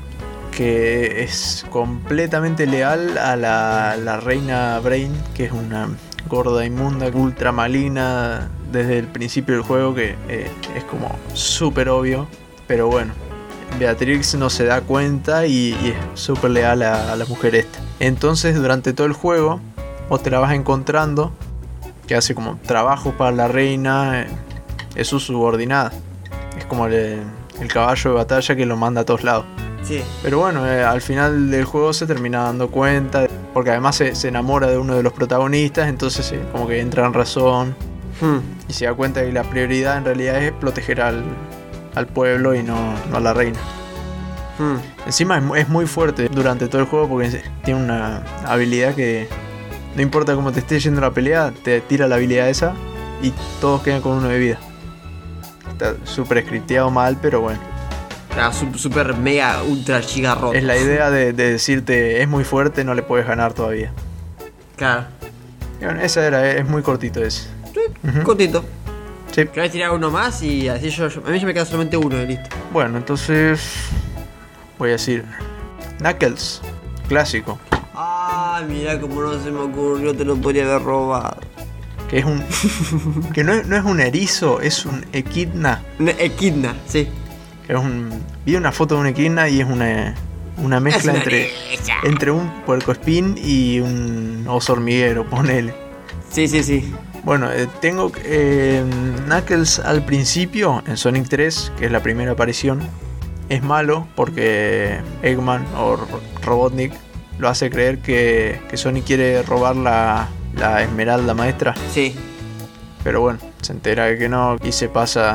que es completamente leal a la, la reina Brain, que es una gorda inmunda, ultra maligna desde el principio del juego, que eh, es como súper obvio, pero bueno. Beatrix no se da cuenta y, y es súper leal a, a la mujer esta. Entonces durante todo el juego vos te la vas encontrando, que hace como trabajo para la reina, eh, es su subordinada. Es como el, el caballo de batalla que lo manda a todos lados. Sí. Pero bueno, eh, al final del juego se termina dando cuenta, porque además se, se enamora de uno de los protagonistas, entonces eh, como que entra en razón Hmm. y se da cuenta que la prioridad en realidad es proteger al, al pueblo y no, no a la reina. Hmm. Encima es, mu- es muy fuerte durante todo el juego porque tiene una habilidad que no importa cómo te esté yendo la pelea, te tira la habilidad esa y todos quedan con uno de vida. Está súper scripteado mal, pero bueno. Era su- super mega ultra giga roto. Es la idea de, de decirte es muy fuerte, no le puedes ganar todavía. Claro. Y bueno, esa era, es muy cortito ese. Ujú. Cortito. Sí. ¿Querés tirar uno más? Y así yo, yo- a mí ya me queda solamente uno y listo. Bueno, entonces voy a decir Knuckles, clásico, Ah, mira como no se me ocurrió, te lo podría haber robado. que es un que no es, no es un erizo, es un equidna. Un Equidna, sí. Es un, vi una foto de un equidna y es una, una mezcla Es una entre, niña. entre un puercoespín y un oso hormiguero, ponele. Sí, sí, sí. Bueno, eh, tengo eh, Knuckles al principio, en Sonic tres, que es la primera aparición, es malo porque Eggman o Ro- Robotnik lo hace creer que, que Sonic quiere robar la, la esmeralda maestra. Sí. Pero bueno, se entera de que no y se pasa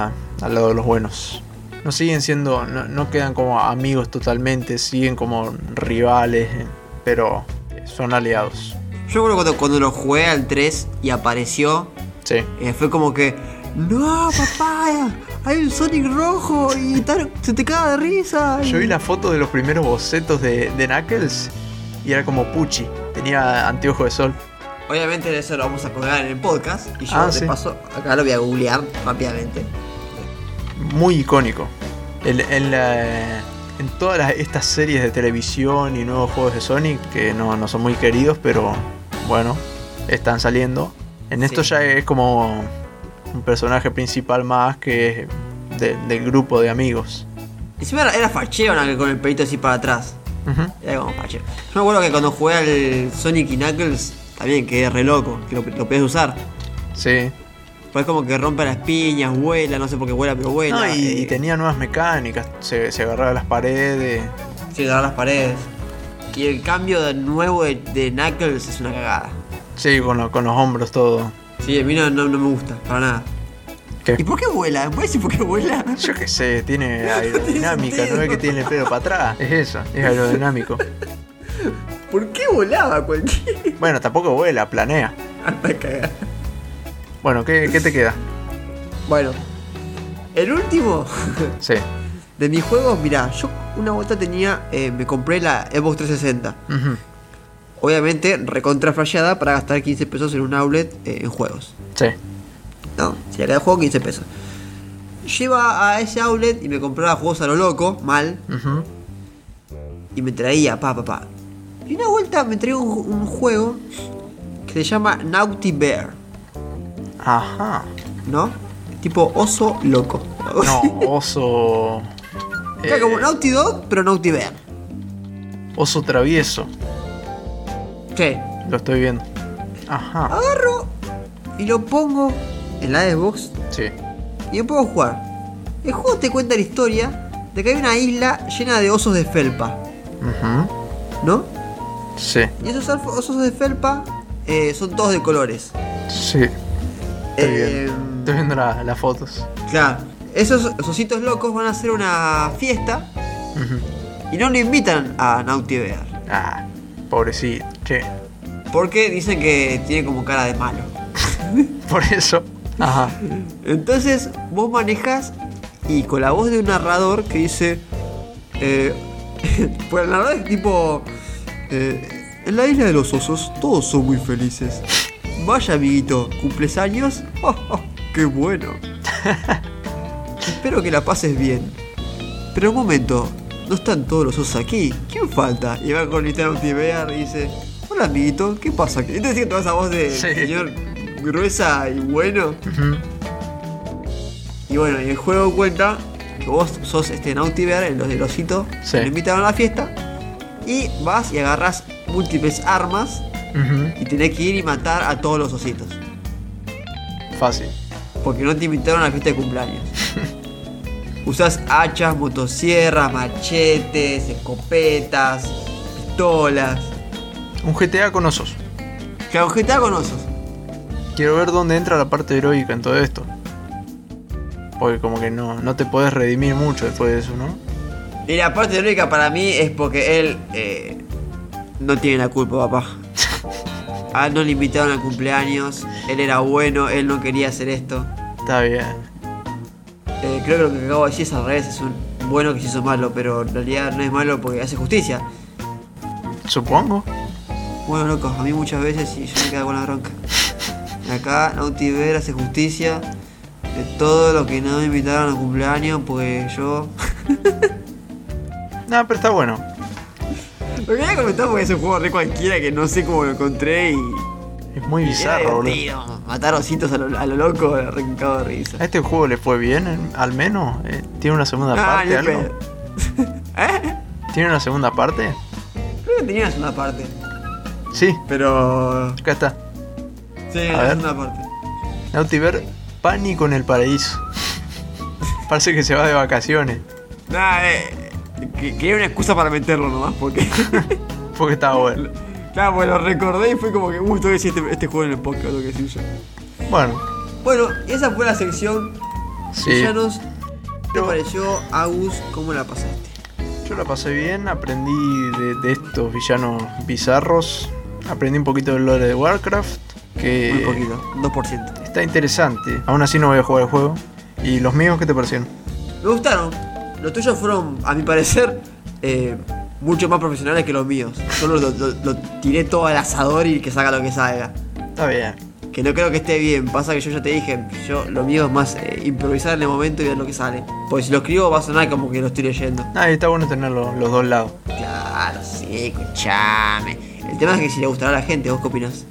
al lado de los buenos. No siguen siendo, no, no quedan como amigos totalmente, siguen como rivales, pero son aliados. Yo recuerdo cuando, cuando lo jugué al tres y apareció, Sí. eh, fue como que, no, papá, hay un Sonic rojo y tal, se te caga de risa. y- Yo vi la foto de los primeros bocetos de, de Knuckles y era como Pucci, tenía anteojo de sol. Obviamente eso lo vamos a colgar en el podcast y yo Ah, de sí. paso acá lo voy a googlear rápidamente. Muy icónico. El- en, la- en todas las- estas series de televisión y nuevos juegos de Sonic, que no, no son muy queridos, pero bueno, están saliendo. En esto Sí. ya es como un personaje principal más que es de- del grupo de amigos. Encima era, era fachero, ¿no? Con el pelito así para atrás. Ujú. Era como fachero. Yo me acuerdo que cuando jugué al Sonic y Knuckles, también quedé re loco, que lo, lo podés usar. Sí. Pues como que rompe las piñas, vuela, no sé por qué vuela, pero vuela. No, y, eh, y tenía nuevas mecánicas, se, se agarraba a las paredes. Sí, agarrar las paredes. Y el cambio de nuevo de, de Knuckles es una cagada. Sí, con, lo- con los hombros todo. Sí, a mí no, no, no me gusta, para nada. ¿Qué? ¿Y por qué vuela? ¿Me puedes decir por qué vuela? Yo qué sé, tiene aerodinámica, sentido. no es que tiene el pelo para atrás. Es eso, es aerodinámico. ¿Por qué volaba cualquier? Bueno, tampoco vuela, planea. Anda cagada. Bueno, ¿qué, qué te queda? Bueno, el último Sí. de mis juegos, mirá, yo una vuelta tenía, eh, me compré la Xbox trescientos sesenta. Ujú. Obviamente, recontra flasheada para gastar quince pesos en un outlet eh, en juegos. Sí. No, si acá el juego quince pesos. Lleva a ese outlet y me compraba juegos a lo loco, mal, Ujú. y me traía, pa, pa, pa. Y una vuelta me traía un, un juego que se llama Naughty Bear, Ajá. ¿no? Tipo oso loco. No, oso. Era eh, como Naughty Dog, pero Naughty Bear. Oso travieso. ¿Qué? Lo estoy viendo. Ajá. Agarro y lo pongo en la Xbox Sí. y me puedo jugar. El juego te cuenta la historia de que hay una isla llena de osos de felpa, Ujú. ¿no? Sí. Y esos alf- osos de felpa eh, son todos de colores. Sí. Estoy Eh, viendo, estoy viendo la- las fotos. Claro, esos ositos locos van a hacer una fiesta Ujú. y no lo invitan a Naughty Bear. Ah, pobrecito. Che. Porque dicen que tiene como cara de malo. Por eso. Ajá. Entonces vos manejás y con la voz de un narrador que dice... Eh, pues el narrador es tipo... eh, en la isla de los osos todos son muy felices. Vaya amiguito, ¿cumples años? Oh, oh, ¡qué bueno! Espero que la pases bien. Pero un momento, no están todos los osos aquí. ¿Quién falta? Y va con Naughty Bear y dice... Hola amiguito, ¿qué pasa? Entonces tiene toda esa voz de Sí. señor gruesa y bueno. Ujú. Y bueno, y el juego cuenta que vos sos este Naughty Bear, el del osito, Sí. lo invitaron a la fiesta y vas y agarras múltiples armas Ujú. y tenés que ir y matar a todos los ositos. Fácil. Porque no te invitaron a la fiesta de cumpleaños. Usás hachas, motosierras, machetes, escopetas, pistolas. Un G T A con osos. Que objetá con osos. Quiero ver dónde entra la parte heroica en todo esto. Porque como que no, no te podés redimir mucho después de eso, ¿no? Y la parte heroica para mí es porque él eh, no tiene la culpa, papá. A él no le invitaron al cumpleaños, él era bueno, él no quería hacer esto. Está bien. Eh, creo que lo que acabo de decir es al revés, es un bueno que se hizo malo, pero en realidad no es malo porque hace justicia. Supongo. Bueno, loco, a mí muchas veces y yo me quedo con la bronca. Y acá Naughty Bear hace justicia de todo lo que no me invitaron al cumpleaños porque yo... Nada, pero está bueno. Lo quería comentar porque es un juego re cualquiera que no sé cómo lo encontré y... Es muy y bizarro, era boludo. divertido. Matar ositos a lo, a lo loco, re cagado de risa. A este juego le fue bien, en- al menos. Eh, ¿Tiene una segunda Ah, parte ni algo? pedo. ¿Eh? ¿Tiene una segunda parte? Creo que tenía una segunda parte. Sí, Pero... acá está. Sí, A la ver. segunda parte. Naughty Bear, pánico en el paraíso. Parece que se va de vacaciones. Nah, eh... que- Quería una excusa para meterlo nomás porque... Porque estaba bueno. Claro, pues lo recordé y fue como que... Uh, tengo que decir este, este juego en el podcast, lo que decir yo. Bueno, Bueno, esa fue la sección sí. Villanos ¿Qué te pareció, Agus? ¿Cómo la pasaste? Yo la pasé bien, aprendí de, de estos villanos bizarros. Aprendí un poquito del lore de Warcraft. Que Muy poquito, dos por ciento. está interesante. Aún así no voy a jugar el juego. ¿Y los míos qué te parecieron? Me gustaron. Los tuyos fueron, a mi parecer, eh, mucho más profesionales que los míos. Solo lo, lo, lo tiré todo al asador y que salga lo que salga. Está bien. Que no creo que esté bien. Pasa que yo ya te dije, yo lo mío es más eh, improvisar en el momento y ver lo que sale. Porque si lo escribo va a sonar como que lo estoy leyendo. Ah, y está bueno tener los, los dos lados. Claro, sí, escuchame. El tema es que si le gustará a la gente, ¿vos qué opinás?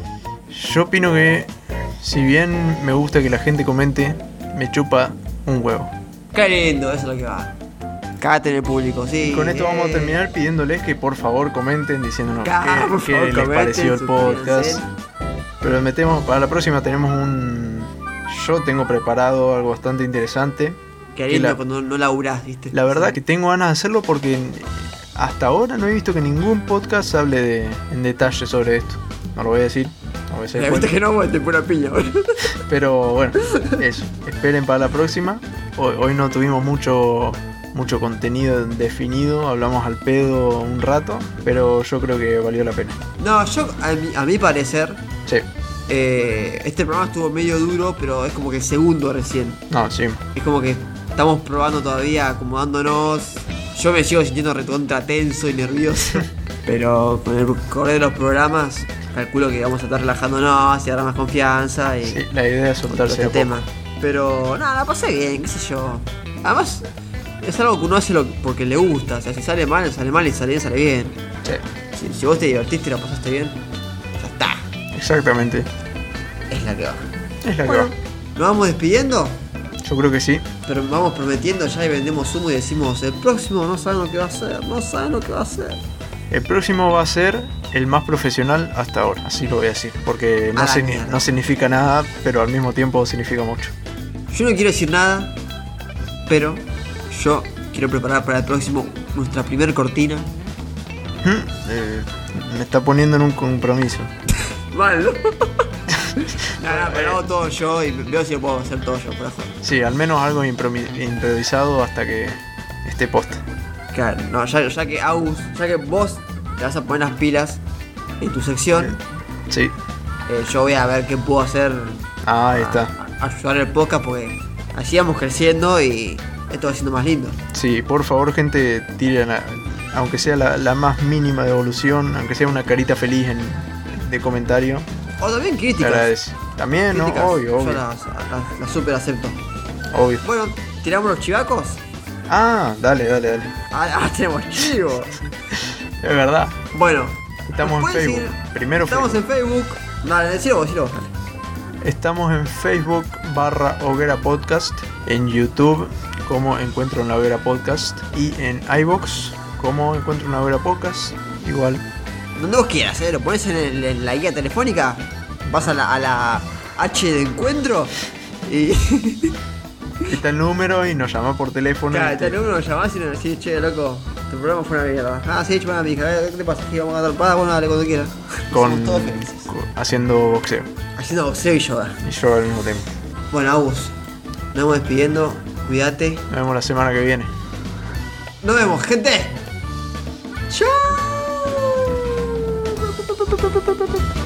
Yo opino que, si bien me gusta que la gente comente, me chupa un huevo. Qué lindo, eso es lo que va. Cágate en el público, sí. Y con esto eh. vamos a terminar pidiéndoles que por favor comenten diciéndonos Claro, qué, por qué favor, les comenten, pareció el podcast. suscríbanse. Pero metemos, para la próxima tenemos un... Yo tengo preparado algo bastante interesante. Qué que lindo la, cuando no laburás, ¿viste? la verdad que tengo ganas de hacerlo porque hasta ahora no he visto que ningún podcast hable de, en detalle sobre esto. No lo voy a decir. No voy a decir La viste que no, vos te pura piña, boludo. Pero bueno, eso. Esperen para la próxima. Hoy, hoy no tuvimos mucho... mucho contenido definido, hablamos al pedo un rato, pero yo creo que valió la pena. No, yo, a mi, a mi parecer, Sí, eh, este programa estuvo medio duro, pero es como que el segundo recién. no, sí. Es como que estamos probando todavía, acomodándonos. Yo me sigo sintiendo recontra tenso y nervioso. Pero con el correr de los programas, calculo que vamos a estar relajándonos y agarrar más confianza y Sí, la idea es todo soltarse este de a poco. tema. Pero nada, la pasé bien, qué sé yo. Además, es algo que uno hace lo, porque le gusta. O sea, si sale mal, sale mal y si sale bien, sale bien. Sí, Si, si vos te divertiste y la pasaste bien, ya está. exactamente. Es la que va. Es la que Bueno, va. nos vamos despidiendo, Yo creo que sí. pero vamos prometiendo ya y vendemos humo y decimos, el próximo no saben lo que va a hacer, no saben lo que va a hacer. El próximo va a ser el más profesional hasta ahora, así lo voy a decir. Porque A no, la signi- mierda. no significa nada, pero al mismo tiempo significa mucho. Yo no quiero decir nada, pero yo quiero preparar para el próximo nuestra primer cortina. Hmm, eh, me está poniendo en un compromiso. Mal, ¿no? no, no, pero hago todo yo y veo si lo puedo hacer todo yo, por favor. Sí, al menos algo impromi- improvisado hasta que esté posta. Claro, no, ya, ya que Agus, ya que vos te vas a poner las pilas en tu sección, Sí, eh, yo voy a ver qué puedo hacer. ah, ahí a- está. a ayudar el podcast porque así vamos creciendo y esto va siendo más lindo. Sí, por favor, gente, tiren, a- aunque sea la, la más mínima devolución, aunque sea una carita feliz en, de comentario, O también te críticas. agradece. También, ¿no? Críticas, Obvio, yo obvio, las, las- las super acepto. obvio. Bueno, ¿tiramos los chivacos? Ah, dale, dale, dale. Ah, ah, tenemos chivos. Es verdad. Bueno, Estamos ¿nos en pueden Facebook. seguir? Primero Estamos Facebook. en Facebook. Dale, decilo vos, decilo vos. Dale. Estamos en Facebook barra Hoguera Podcast, en YouTube como Encuentro en la Hoguera Podcast y en iVoox como Encuentro en la Hoguera Podcast, igual. Donde vos quieras, ¿eh? Lo pones en, el- en la guía telefónica, vas a la, a la H de encuentro y. Está el número y nos llama por teléfono. Claro, y está el te- número, lo llamás y le decís, che, loco, tu programa fue una mierda. Ah, sí, chupame a mi hija, ¿qué te pasa? ¿Qué vamos a dar paga? Bueno, dale cuando quieras. con, Somos todos felices. con- haciendo boxeo Haciendo boxeo y yoga. y yo al mismo tiempo. Bueno, Agus, nos vamos despidiendo, cuídate. Nos vemos la semana que viene. Nos vemos, gente. Chao.